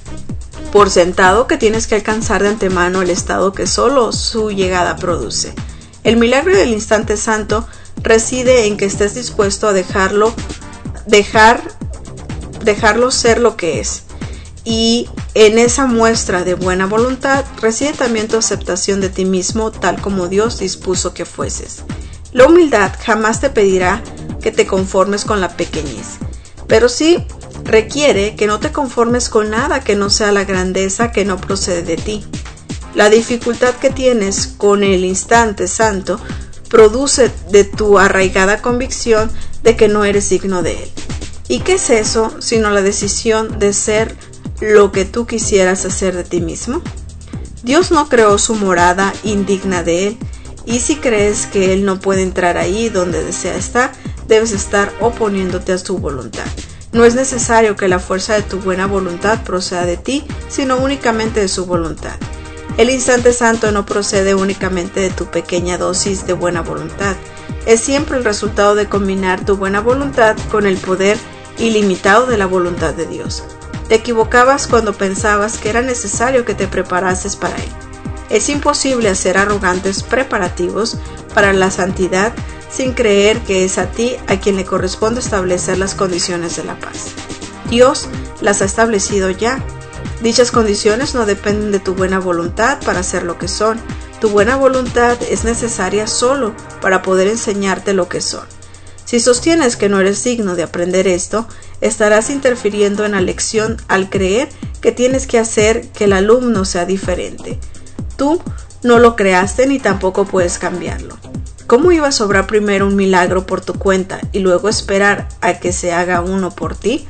Speaker 3: por sentado que tienes que alcanzar de antemano el estado que solo su llegada produce. El milagro del instante santo reside en que estés dispuesto a dejarlo Dejar, dejarlo ser lo que es, y en esa muestra de buena voluntad reside también tu aceptación de ti mismo tal como Dios dispuso que fueses. La humildad jamás te pedirá que te conformes con la pequeñez.
Speaker 13: pero sí requiere que no te conformes con nada que no sea la grandeza que no procede de ti. La dificultad que tienes con el instante santo produce de tu arraigada convicción de que no eres digno de él. ¿Y qué es eso sino la decisión de ser lo que tú quisieras hacer de ti mismo? Dios no creó su morada indigna de él, y si crees que él no puede entrar ahí donde desea estar, debes estar oponiéndote a su voluntad. No es necesario que la fuerza de tu buena voluntad proceda de ti, sino únicamente de su voluntad. El instante santo no procede únicamente de tu pequeña dosis de buena voluntad. Es siempre el resultado de combinar tu buena voluntad con el poder ilimitado de la voluntad de Dios. Te equivocabas cuando pensabas que era necesario que te preparases para él. Es imposible hacer arrogantes preparativos para la santidad sin creer que es a ti a quien le corresponde establecer las condiciones de la paz. Dios las ha establecido ya. Dichas condiciones no dependen de tu buena voluntad para ser lo que son. Tu buena voluntad es necesaria solo para poder enseñarte lo que son. Si sostienes que no eres digno de aprender esto, estarás interfiriendo en la lección al creer que tienes que hacer que el alumno sea diferente. Tú no lo creaste ni tampoco puedes cambiarlo. ¿Cómo iba a sobrar primero un milagro por tu cuenta y luego esperar a que se haga uno por ti?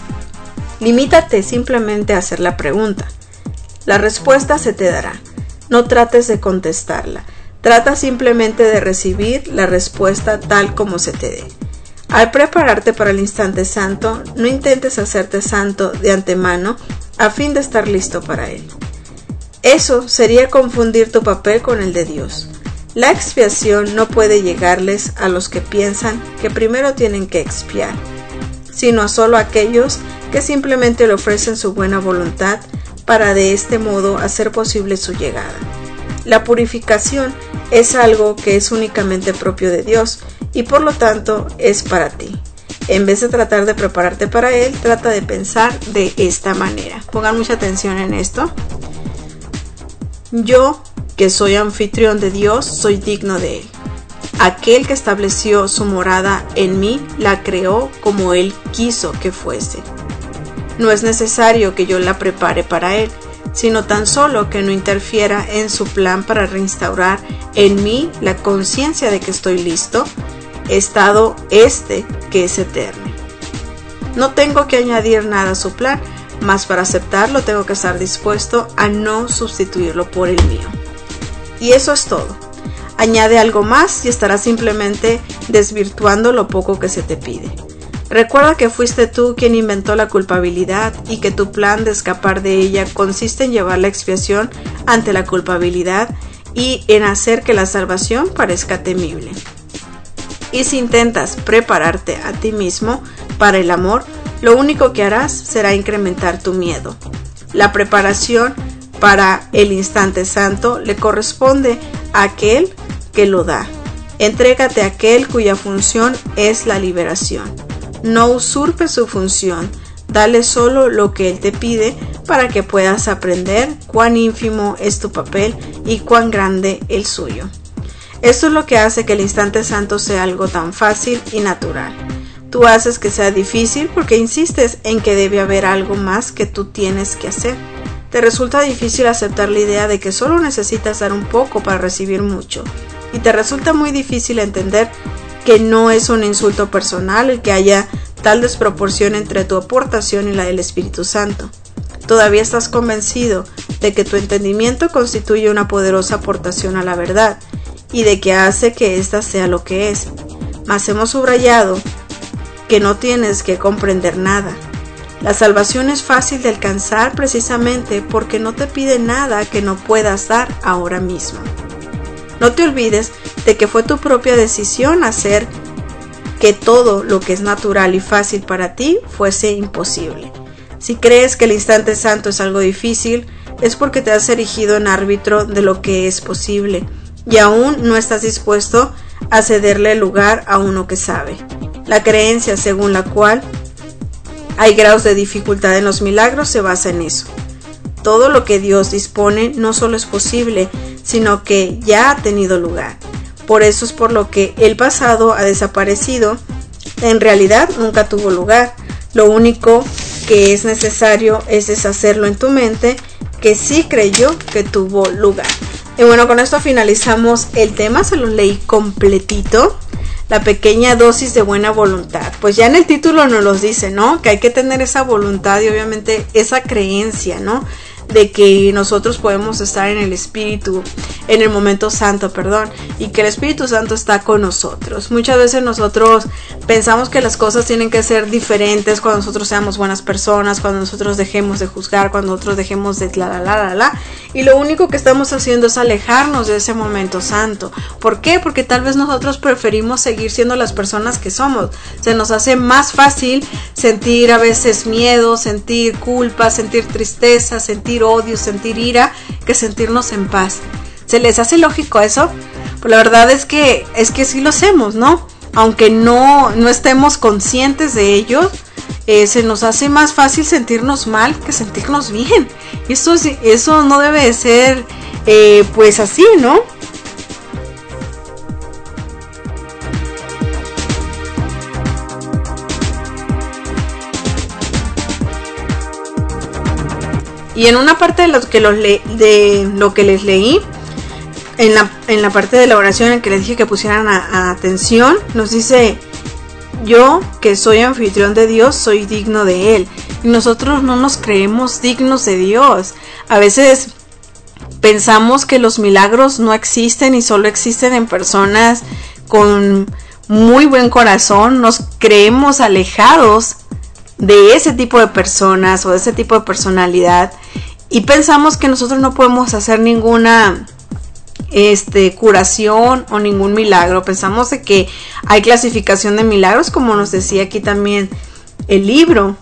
Speaker 13: Limítate simplemente a hacer la pregunta. La respuesta se te dará. No trates de contestarla. Trata simplemente de recibir la respuesta tal como se te dé. Al prepararte para el instante santo, no intentes hacerte santo de antemano a fin de estar listo para él. Eso sería confundir tu papel con el de Dios. La expiación no puede llegarles a los que piensan que primero tienen que expiar, sino a solo aquellos que simplemente le ofrecen su buena voluntad para de este modo hacer posible su llegada. La purificación es algo que es únicamente propio de Dios y por lo tanto es para ti. En vez de tratar de prepararte para él, trata de pensar de esta manera. Pongan mucha atención en esto. Yo, que soy anfitrión de Dios, soy digno de él. Aquel que estableció su morada en mí, la creó como él quiso que fuese. No es necesario que yo la prepare para él, sino tan solo que no interfiera en su plan para reinstaurar en mí la conciencia de que estoy listo, estado este que es eterno. No tengo que añadir nada a su plan, mas para aceptarlo tengo que estar dispuesto a no sustituirlo por el mío. Y eso es todo. Añade algo más y estarás simplemente desvirtuando lo poco que se te pide. Recuerda que fuiste tú quien inventó la culpabilidad y que tu plan de escapar de ella consiste en llevar la expiación ante la culpabilidad y en hacer que la salvación parezca temible. Y si intentas prepararte a ti mismo para el amor, lo único que harás será incrementar tu miedo. La preparación para el instante santo le corresponde a aquel que lo da. Entrégate a aquel cuya función es la liberación. No usurpes su función, dale solo lo que él te pide para que puedas aprender cuán ínfimo es tu papel y cuán grande el suyo. Esto es lo que hace que el instante santo sea algo tan fácil y natural. Tú haces que sea difícil porque insistes en que debe haber algo más que tú tienes que hacer. Te resulta difícil aceptar la idea de que solo necesitas dar un poco para recibir mucho. Y te resulta muy difícil entender que no es un insulto personal el que haya tal desproporción entre tu aportación y la del Espíritu Santo. Todavía estás convencido de que tu entendimiento constituye una poderosa aportación a la verdad y de que hace que ésta sea lo que es. Mas hemos subrayado que no tienes que comprender nada. La salvación es fácil de alcanzar precisamente porque no te pide nada que no puedas dar ahora mismo. No te olvides de que fue tu propia decisión hacer que todo lo que es natural y fácil para ti fuese imposible. Si crees que el instante santo es algo difícil, es porque te has erigido en árbitro de lo que es posible y aún no estás dispuesto a cederle lugar a uno que sabe. La creencia según la cual hay grados de dificultad en los milagros se basa en eso. Todo lo que Dios dispone no solo es posible, sino que ya ha tenido lugar. Por eso es por lo que el pasado ha desaparecido. En realidad nunca tuvo lugar. Lo único que es necesario es deshacerlo en tu mente, que sí creyó que tuvo lugar. Y bueno, con esto finalizamos el tema, se lo leí completito. La pequeña dosis de buena voluntad. Pues ya en el título nos los dice, ¿no? Que hay que tener esa voluntad y obviamente esa creencia, ¿no? De que nosotros podemos estar en el Espíritu, en el momento santo, perdón, y que el Espíritu Santo está con nosotros. Muchas veces nosotros pensamos que las cosas tienen que ser diferentes cuando nosotros seamos buenas personas, cuando nosotros dejemos de juzgar, cuando nosotros dejemos de la la la la la, y lo único que estamos haciendo es alejarnos de ese momento santo. ¿Por qué? Porque tal vez nosotros preferimos seguir siendo las personas que somos. Se nos hace más fácil sentir a veces miedo, sentir culpa, sentir tristeza, sentir odio, sentir ira, que sentirnos en paz. ¿Se les hace lógico eso? Pues la verdad es que es que sí lo hacemos, ¿no? Aunque no, no estemos conscientes de ello, eh, se nos hace más fácil sentirnos mal que sentirnos bien. Eso, eso no debe de ser eh, pues así, ¿no? Y en una parte de lo que, los le de lo que les leí, en la, en la parte de la oración en que les dije que pusieran a, a atención, nos dice: yo que soy anfitrión de Dios, soy digno de Él. Y nosotros no nos creemos dignos de Dios. A veces pensamos que los milagros no existen y solo existen en personas con muy buen corazón. Nos creemos alejados de ese tipo de personas o de ese tipo de personalidad y pensamos que nosotros no podemos hacer ninguna este curación o ningún milagro. Pensamos de que hay clasificación de milagros, como nos decía aquí también el libro.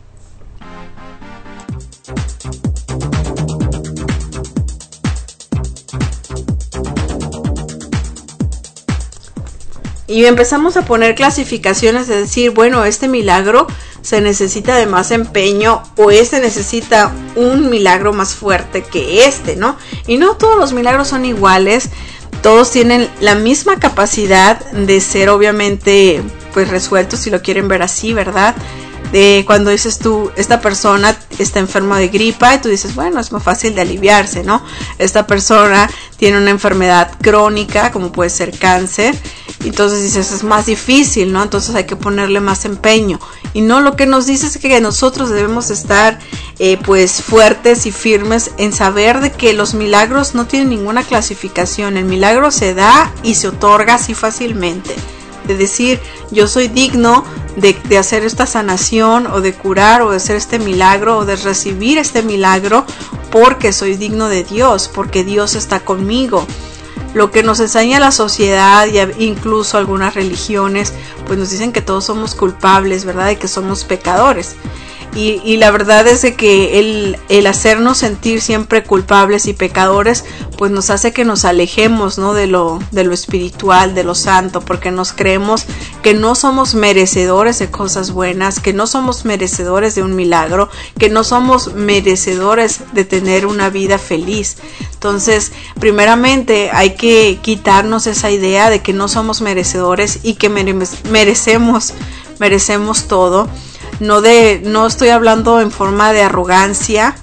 Speaker 13: Y empezamos a poner clasificaciones de decir, bueno, este milagro se necesita de más empeño o este necesita un milagro más fuerte que este, ¿no? Y no todos los milagros son iguales, todos tienen la misma capacidad de ser obviamente pues resueltos, si lo quieren ver así, ¿verdad? De cuando dices tú, esta persona está enferma de gripa y tú dices, bueno, es más fácil de aliviarse, ¿no? Esta persona tiene una enfermedad crónica como puede ser cáncer, entonces dices, es más difícil, ¿no? Entonces hay que ponerle más empeño. Y no, lo que nos dice es que nosotros debemos estar eh, pues fuertes y firmes en saber de que los milagros no tienen ninguna clasificación. El milagro se da y se otorga así fácilmente. De decir, yo soy digno de, de hacer esta sanación o de curar o de hacer este milagro o de recibir este milagro porque soy digno de Dios, porque Dios está conmigo. Lo que nos enseña la sociedad e incluso algunas religiones, pues nos dicen que todos somos culpables, ¿verdad? Y que somos pecadores. Y, y la verdad es de que el, el hacernos sentir siempre culpables y pecadores, pues nos hace que nos alejemos, ¿no? de lo, de lo espiritual, de lo santo, porque nos creemos que no somos merecedores de cosas buenas, que no somos merecedores de un milagro, que no somos merecedores de tener una vida feliz. Entonces, primeramente hay que quitarnos esa idea de que no somos merecedores y que mere- merecemos, merecemos todo. No de, no estoy hablando en forma de arrogancia,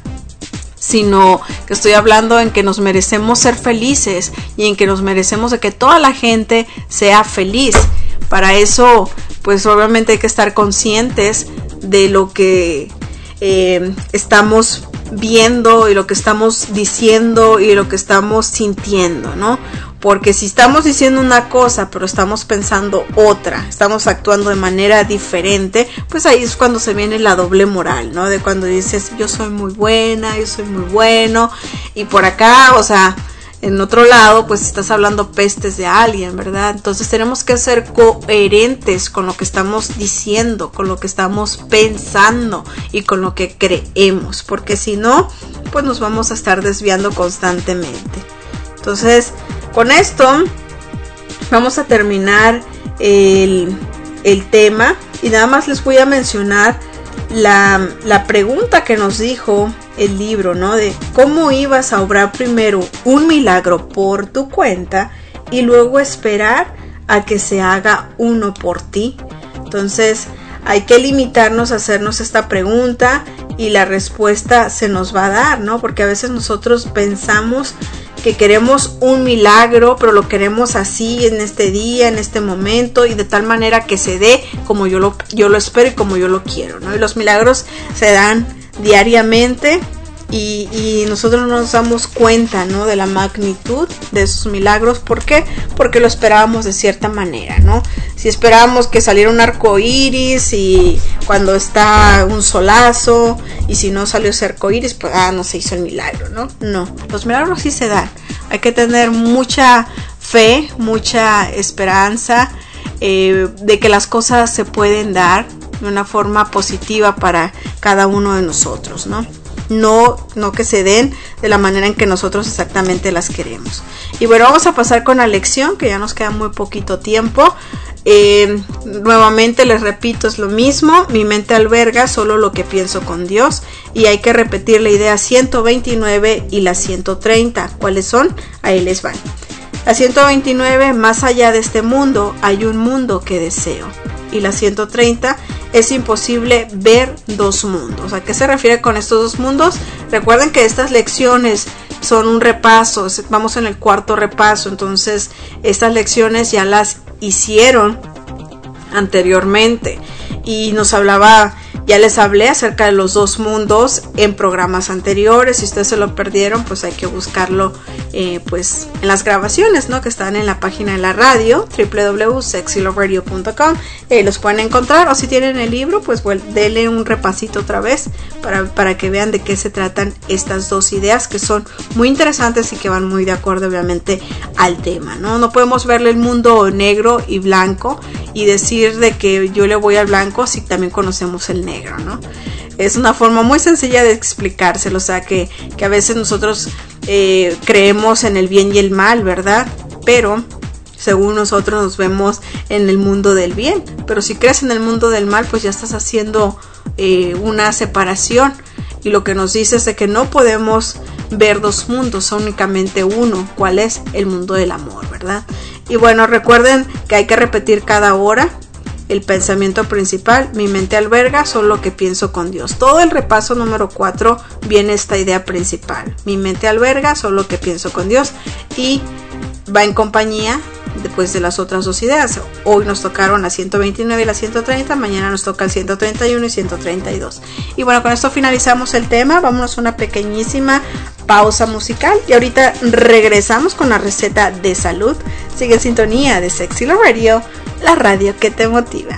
Speaker 13: sino que estoy hablando en que nos merecemos ser felices y en que nos merecemos de que toda la gente sea feliz. Para eso, pues obviamente hay que estar conscientes de lo que eh, estamos viendo y lo que estamos diciendo y lo que estamos sintiendo, ¿no? Porque si estamos diciendo una cosa pero estamos pensando otra, estamos actuando de manera diferente, pues ahí es cuando se viene la doble moral, ¿no? De cuando dices, yo soy muy buena, yo soy muy bueno, y por acá, o sea, en otro lado, pues estás hablando pestes de alguien, ¿verdad? Entonces tenemos que ser coherentes con lo que estamos diciendo, con lo que estamos pensando y con lo que creemos, porque si no, pues nos vamos a estar desviando constantemente. Entonces, con esto vamos a terminar el, el tema y nada más les voy a mencionar la, la pregunta que nos dijo el libro, ¿no? De cómo ibas a obrar primero un milagro por tu cuenta y luego esperar a que se haga uno por ti. Entonces, hay que limitarnos a hacernos esta pregunta y la respuesta se nos va a dar, ¿no? Porque a veces nosotros pensamos que queremos un milagro, pero lo queremos así en este día, en este momento y de tal manera que se dé como yo lo, yo lo espero y como yo lo quiero, ¿no? Y los milagros se dan diariamente y, y nosotros no nos damos cuenta, ¿no? De la magnitud de esos milagros. ¿Por qué? Porque lo esperábamos de cierta manera, ¿no? Si esperábamos que saliera un arco iris y cuando está un solazo, y si no salió ese arco iris, pues ah, no se hizo el milagro, ¿no? No, los milagros sí se dan. Hay que tener mucha fe, mucha esperanza eh, de que las cosas se pueden dar de una forma positiva para cada uno de nosotros, ¿no? No, no que se den de la manera en que nosotros exactamente las queremos. Y bueno, vamos a pasar con la lección, que ya nos queda muy poquito tiempo. Eh, nuevamente les repito, es lo mismo. Mi mente alberga solo lo que pienso con Dios. Y hay que repetir la idea ciento veintinueve y la ciento treinta. ¿Cuáles son? Ahí les van. La ciento veintinueve, más allá de este mundo hay un mundo que deseo. Y la ciento treinta, es imposible ver dos mundos. ¿A qué se refiere con estos dos mundos? Recuerden que estas lecciones son un repaso, vamos en el cuarto repaso, entonces estas lecciones ya las hicieron anteriormente y nos hablaba, ya les hablé acerca de los dos mundos en programas anteriores. Si ustedes se lo perdieron, pues hay que buscarlo eh, pues en las grabaciones, ¿no? Que están en la página de la radio doble u doble u doble u punto sexy love radio punto com. Eh, los pueden encontrar, o si tienen el libro, pues bueno, denle un repasito otra vez para, para que vean de qué se tratan estas dos ideas, que son muy interesantes y que van muy de acuerdo obviamente al tema, ¿no? No podemos verle el mundo negro y blanco y decir de que yo le voy al blanco si también conocemos el negro, ¿no? Es una forma muy sencilla de explicárselo, o sea que, que a veces nosotros eh, creemos en el bien y el mal, ¿verdad? Pero según nosotros nos vemos en el mundo del bien, pero si crees en el mundo del mal, pues ya estás haciendo eh, una separación, y lo que nos dice es de que no podemos ver dos mundos, únicamente uno. ¿Cuál es? El mundo del amor, ¿verdad? Y bueno, recuerden que hay que repetir cada hora el pensamiento principal. Mi mente alberga solo lo que pienso con Dios. Todo el repaso número cuatro viene esta idea principal. Mi mente alberga solo lo que pienso con Dios, y va en compañía después de las otras dos ideas. Hoy nos tocaron la ciento veintinueve y la ciento treinta, mañana nos toca el ciento treinta y uno y ciento treinta y dos. Y bueno, con esto finalizamos el tema. Vámonos a una pequeñísima pausa musical y ahorita regresamos con la receta de salud. Sigue en sintonía de Sexy Love Radio, la radio que te motiva.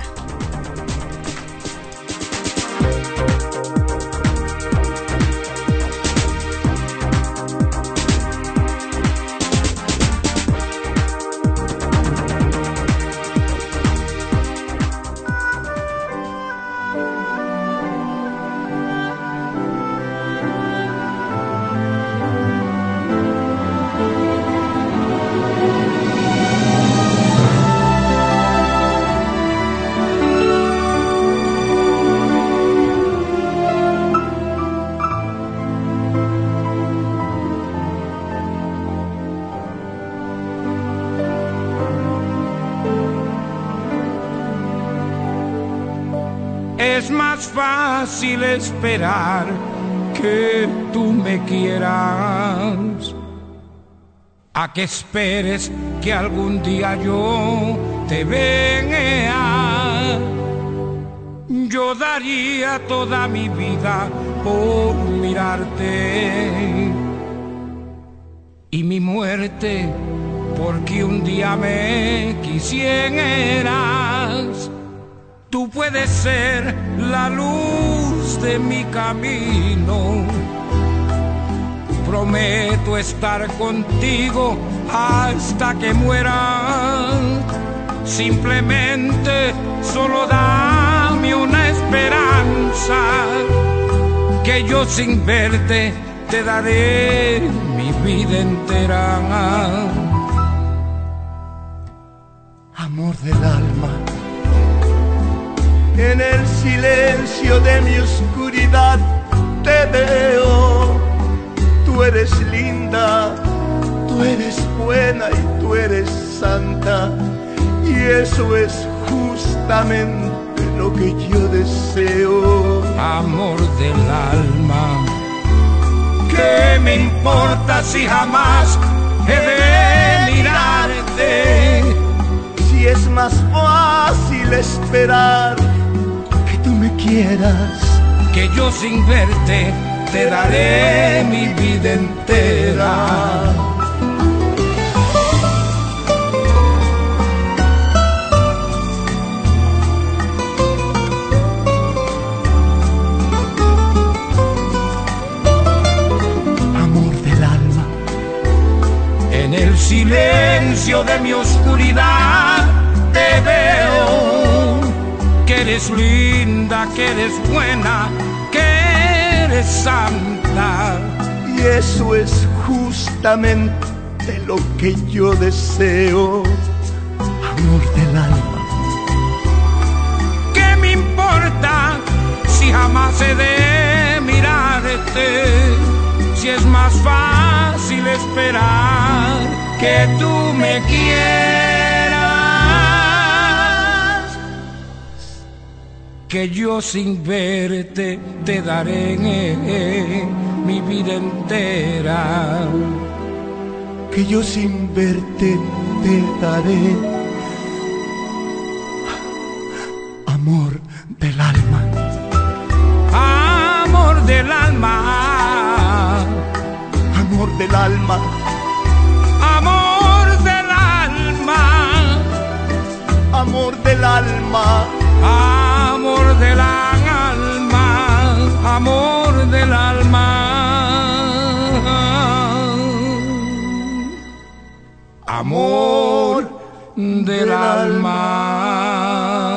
Speaker 14: Es más fácil esperar que tú me quieras a que esperes que algún día yo te vea. Yo daría toda mi vida por mirarte y mi muerte porque un día me quisieras. Tú puedes ser la luz de mi camino. Prometo estar contigo hasta que muera. Simplemente solo dame una esperanza, que yo sin verte te daré mi vida entera.
Speaker 15: Amor del alma, en el silencio de mi oscuridad te veo. Tú eres linda, tú eres buena y tú eres santa, y eso es justamente lo que yo deseo.
Speaker 14: Amor del alma, ¿qué me importa si jamás he de mirarte?
Speaker 15: Si es más fácil esperar que tú me quieras,
Speaker 14: que yo sin verte te daré mi vida entera. En el silencio de mi oscuridad te veo, que eres linda, que eres buena, que eres santa.
Speaker 15: Y eso es justamente lo que yo deseo, amor del alma.
Speaker 14: ¿Qué me importa si jamás he de mirarte? Si es más fácil esperar que tú me quieras, que yo sin verte te daré mi vida entera,
Speaker 15: que yo sin verte te daré amor del alma,
Speaker 14: amor del alma,
Speaker 15: amor del alma,
Speaker 14: amor del alma,
Speaker 15: amor del alma,
Speaker 14: amor del alma, amor del alma, amor del alma.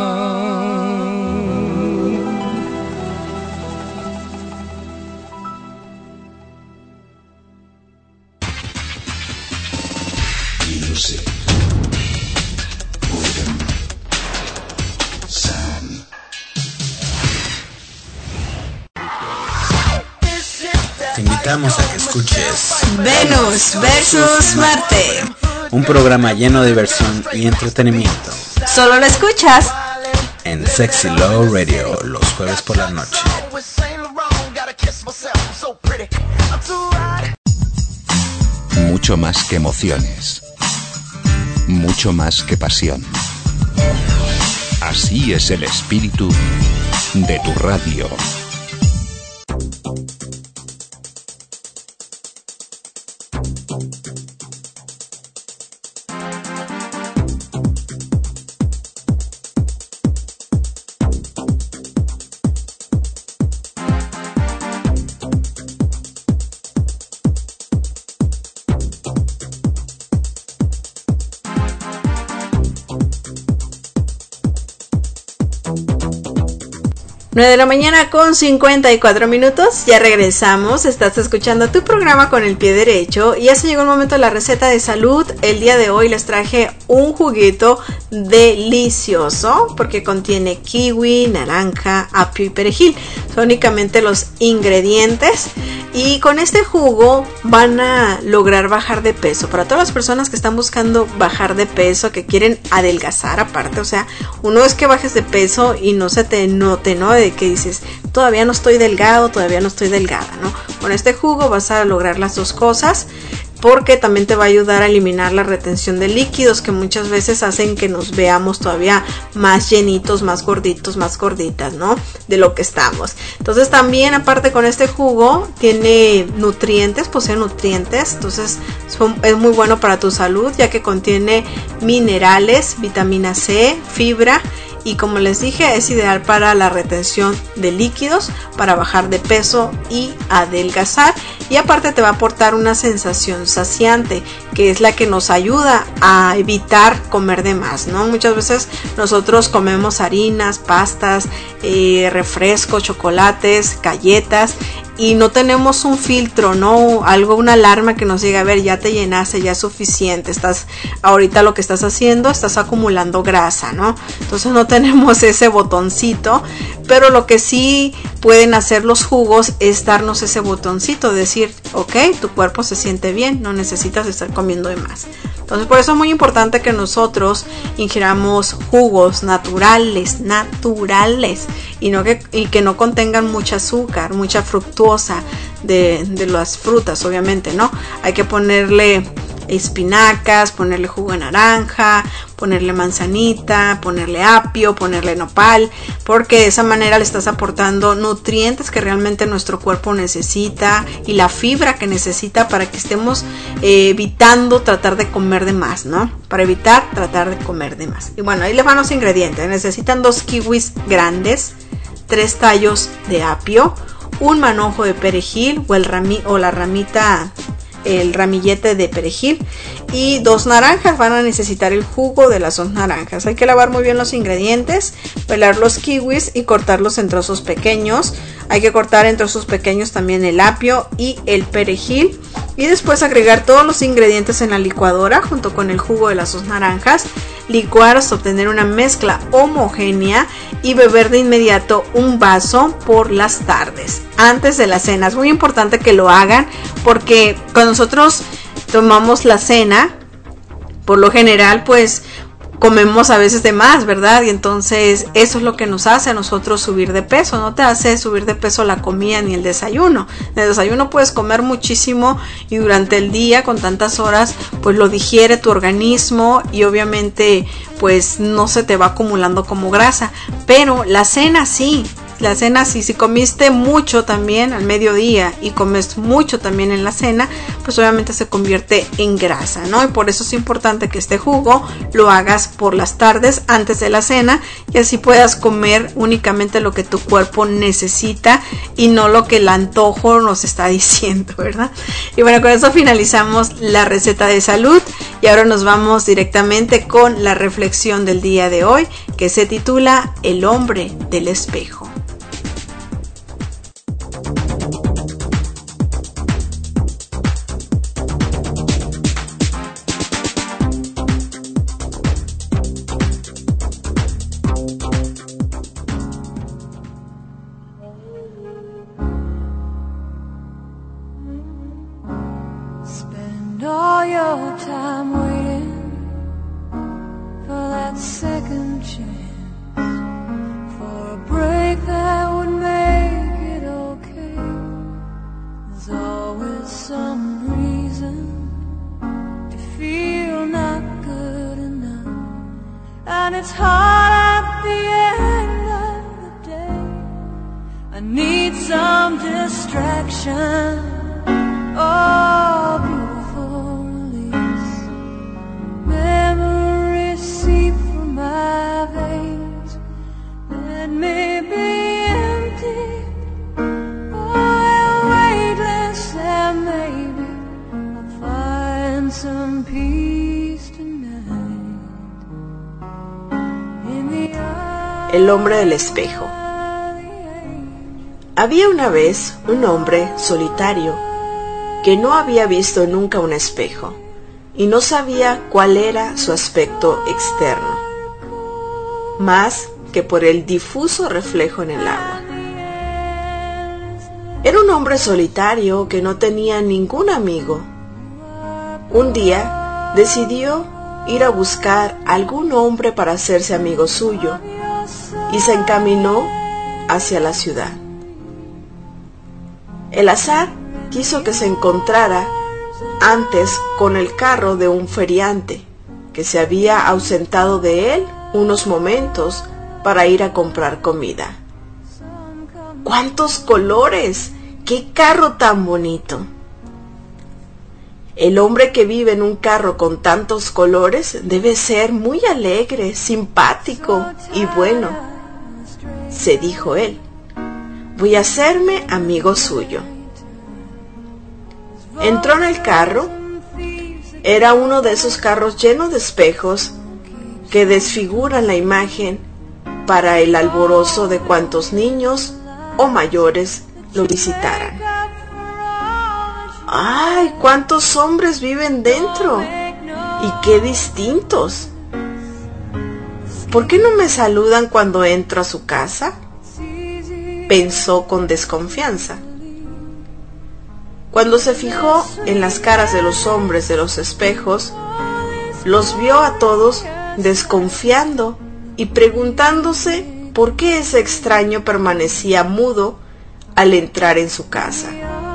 Speaker 2: Te invitamos a que escuches
Speaker 13: Venus versus Marte,
Speaker 2: un programa lleno de diversión y entretenimiento.
Speaker 13: Solo lo escuchas
Speaker 2: en Sexy Love Radio los jueves por la noche.
Speaker 4: Mucho más que emociones, mucho más que pasión. Así es el espíritu de tu radio.
Speaker 13: nueve de la mañana con cincuenta y cuatro minutos, ya regresamos, estás escuchando tu programa con el pie derecho y ya se llegó el momento de la receta de salud. El día de hoy les traje un juguito delicioso porque contiene kiwi, naranja, apio y perejil, son únicamente los ingredientes y con este jugo van a lograr bajar de peso. Para todas las personas que están buscando bajar de peso, que quieren adelgazar aparte, o sea, uno es que bajes de peso y no se te note, ¿no? De que dices, todavía no estoy delgado, todavía no estoy delgada, ¿no? Con este jugo vas a lograr las dos cosas, porque también te va a ayudar a eliminar la retención de líquidos que muchas veces hacen que nos veamos todavía más llenitos, más gorditos, más gorditas, ¿no? De lo que estamos. Entonces también, aparte con este jugo, tiene nutrientes, posee nutrientes, entonces son, es muy bueno para tu salud, ya que contiene minerales, vitamina C, fibra. Y como les dije, es ideal para la retención de líquidos, para bajar de peso y adelgazar. Y aparte te va a aportar una sensación saciante, que es la que nos ayuda a evitar comer de más, ¿no? Muchas veces nosotros comemos harinas, pastas, eh, refrescos, chocolates, galletas, y no tenemos un filtro, ¿no? Algo, una alarma que nos diga, a ver, ya te llenaste, ya es suficiente, estás, ahorita lo que estás haciendo, estás acumulando grasa, ¿no? Entonces no tenemos ese botoncito, pero lo que sí pueden hacer los jugos es darnos ese botoncito, decir, ok, tu cuerpo se siente bien, no necesitas estar comiendo de más. Entonces por eso es muy importante que nosotros ingiramos jugos naturales, naturales, y, no que, y que no contengan mucha azúcar, mucha fructuosa de, de las frutas, obviamente, ¿no? Hay que ponerle espinacas, ponerle jugo de naranja, ponerle manzanita, ponerle apio, ponerle nopal, porque de esa manera le estás aportando nutrientes que realmente nuestro cuerpo necesita y la fibra que necesita para que estemos eh, evitando tratar de comer de más, ¿no? Para evitar tratar de comer de más. Y bueno, ahí les van los ingredientes. Necesitan dos kiwis grandes, tres tallos de apio, un manojo de perejil o, el rami, o la ramita, el ramillete de perejil, y dos naranjas. Van a necesitar el jugo de las dos naranjas. Hay que lavar muy bien los ingredientes, pelar los kiwis y cortarlos en trozos pequeños. Hay que cortar en trozos pequeños también el apio y el perejil, y después agregar todos los ingredientes en la licuadora junto con el jugo de las dos naranjas, licuar hasta obtener una mezcla homogénea y beber de inmediato un vaso por las tardes antes de la cena. Es muy importante que lo hagan, porque cuando nosotros tomamos la cena, por lo general pues comemos a veces de más, ¿verdad? Y entonces eso es lo que nos hace a nosotros subir de peso. No te hace subir de peso la comida ni el desayuno. En el desayuno puedes comer muchísimo y durante el día con tantas horas pues lo digiere tu organismo y obviamente pues no se te va acumulando como grasa. Pero la cena sí. La cena, sí, si comiste mucho también al mediodía y comes mucho también en la cena, pues obviamente se convierte en grasa, ¿no? Y por eso es importante que este jugo lo hagas por las tardes antes de la cena, y así puedas comer únicamente lo que tu cuerpo necesita y no lo que el antojo nos está diciendo, ¿verdad? Y bueno, con eso finalizamos la receta de salud y ahora nos vamos directamente con la reflexión del día de hoy, que se titula El hombre del espejo.
Speaker 16: All your time waiting for that second chance, for a break that would make it okay. There's always some reason to feel not good enough, and it's hard at the end of the day. I need some distraction. Oh, beautiful release. Memories seep from my veins. Let me be empty. Oh, weightless, and maybe I'll find some peace tonight. In the eye.
Speaker 3: El hombre del espejo. Había una vez un hombre solitario que no había visto nunca un espejo y no sabía cuál era su aspecto externo, más que por el difuso reflejo en el agua. Era un hombre solitario que no tenía ningún amigo. Un día decidió ir a buscar algún hombre para hacerse amigo suyo y se encaminó hacia la ciudad. El azar quiso que se encontrara antes con el carro de un feriante que se había ausentado de él unos momentos para ir a comprar comida. ¡Cuántos colores! ¡Qué carro tan bonito! El hombre que vive en un carro con tantos colores debe ser muy alegre, simpático y bueno, se dijo él. Voy a hacerme amigo suyo. Entró en el carro. Era uno de esos carros llenos de espejos que desfiguran la imagen para el alborozo de cuantos niños o mayores lo visitaran. ¡Ay! ¡Cuántos hombres viven dentro! ¡Y qué distintos! ¿Por qué no me saludan cuando entro a su casa?, pensó con desconfianza. Cuando se fijó en las caras de los hombres de los espejos,
Speaker 13: los vio a todos desconfiando y preguntándose por qué ese extraño permanecía mudo al entrar en su casa.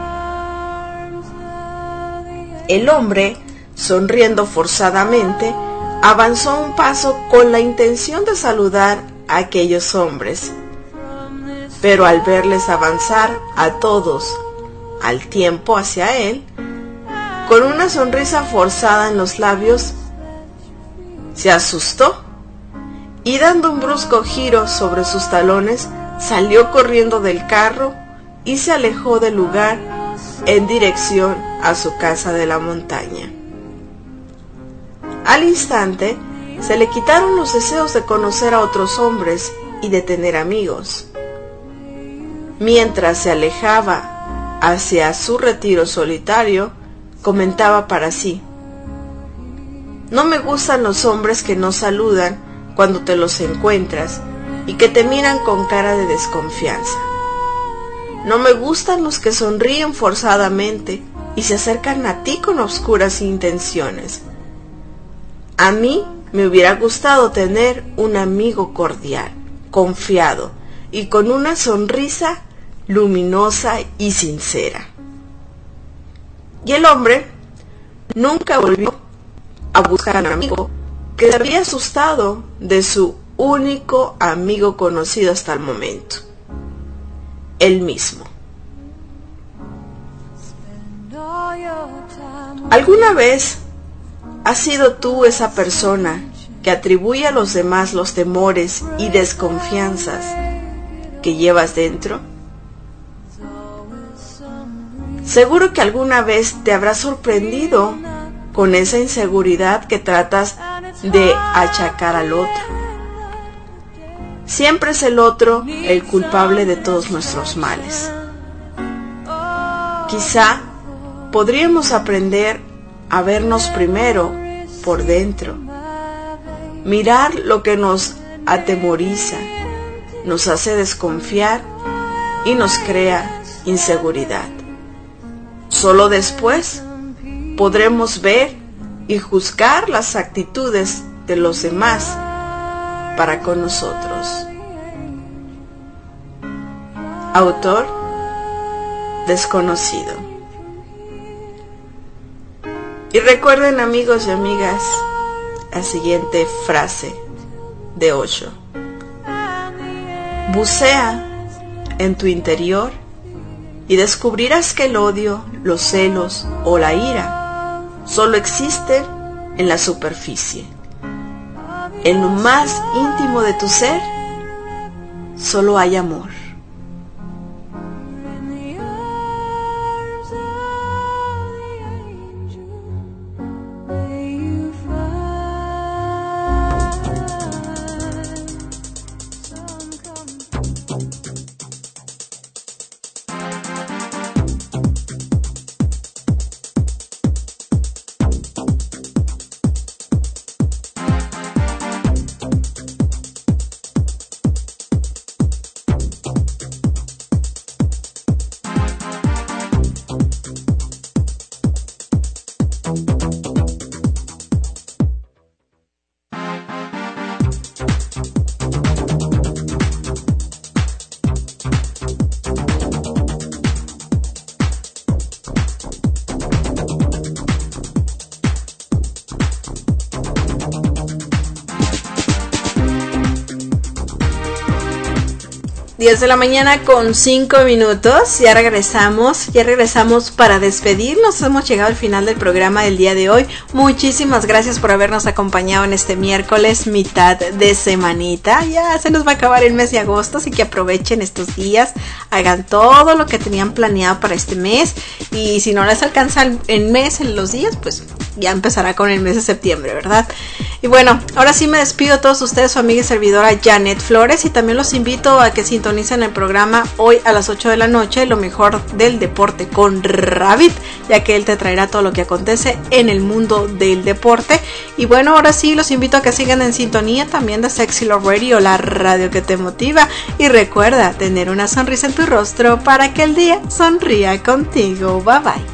Speaker 13: El hombre, sonriendo forzadamente, avanzó un paso con la intención de saludar a aquellos hombres, pero al verles avanzar a todos al tiempo hacia él, con una sonrisa forzada en los labios, se asustó y dando un brusco giro sobre sus talones, salió corriendo del carro y se alejó del lugar en dirección a su casa de la montaña. Al instante, se le quitaron los deseos de conocer a otros hombres y de tener amigos. Mientras se alejaba hacia su retiro solitario, comentaba para sí: no me gustan los hombres que no saludan cuando te los encuentras y que te miran con cara de desconfianza. No me gustan los que sonríen forzadamente y se acercan a ti con oscuras intenciones. A mí me hubiera gustado tener un amigo cordial, confiado y con una sonrisa luminosa y sincera. Y el hombre nunca volvió a buscar a un amigo que se había asustado de su único amigo conocido hasta el momento, él mismo. ¿Alguna vez has sido tú esa persona que atribuye a los demás los temores y desconfianzas que llevas dentro? Seguro que alguna vez te habrás sorprendido con esa inseguridad que tratas de achacar al otro. Siempre es el otro el culpable de todos nuestros males. Quizá podríamos aprender a vernos primero por dentro, mirar lo que nos atemoriza, nos hace desconfiar y nos crea inseguridad. Solo después podremos ver y juzgar las actitudes de los demás para con nosotros. Autor desconocido. Y recuerden, amigos y amigas, la siguiente frase de Osho: bucea en tu interior y descubrirás que el odio, los celos o la ira solo existen en la superficie. En lo más íntimo de tu ser solo hay amor. diez de la mañana con cinco minutos, ya regresamos, ya regresamos para despedirnos. Hemos llegado al final del programa del día de hoy. Muchísimas gracias por habernos acompañado en este miércoles, mitad de semanita. Ya se nos va a acabar el mes de agosto, así que aprovechen estos días, hagan todo lo que tenían planeado para este mes, y si no les alcanza el mes en los días, pues ya empezará con el mes de septiembre, ¿verdad? Y bueno, ahora sí me despido a todos ustedes, su amiga y servidora Janet Flores, y también los invito a que sintonicen el programa hoy a las ocho de la noche, lo mejor del deporte con Rabbit, ya que él te traerá todo lo que acontece en el mundo del deporte. Y bueno, ahora sí los invito a que sigan en sintonía también de Sexy Love Radio, la radio que te motiva, y recuerda tener una sonrisa en tu rostro para que el día sonría contigo. Bye bye.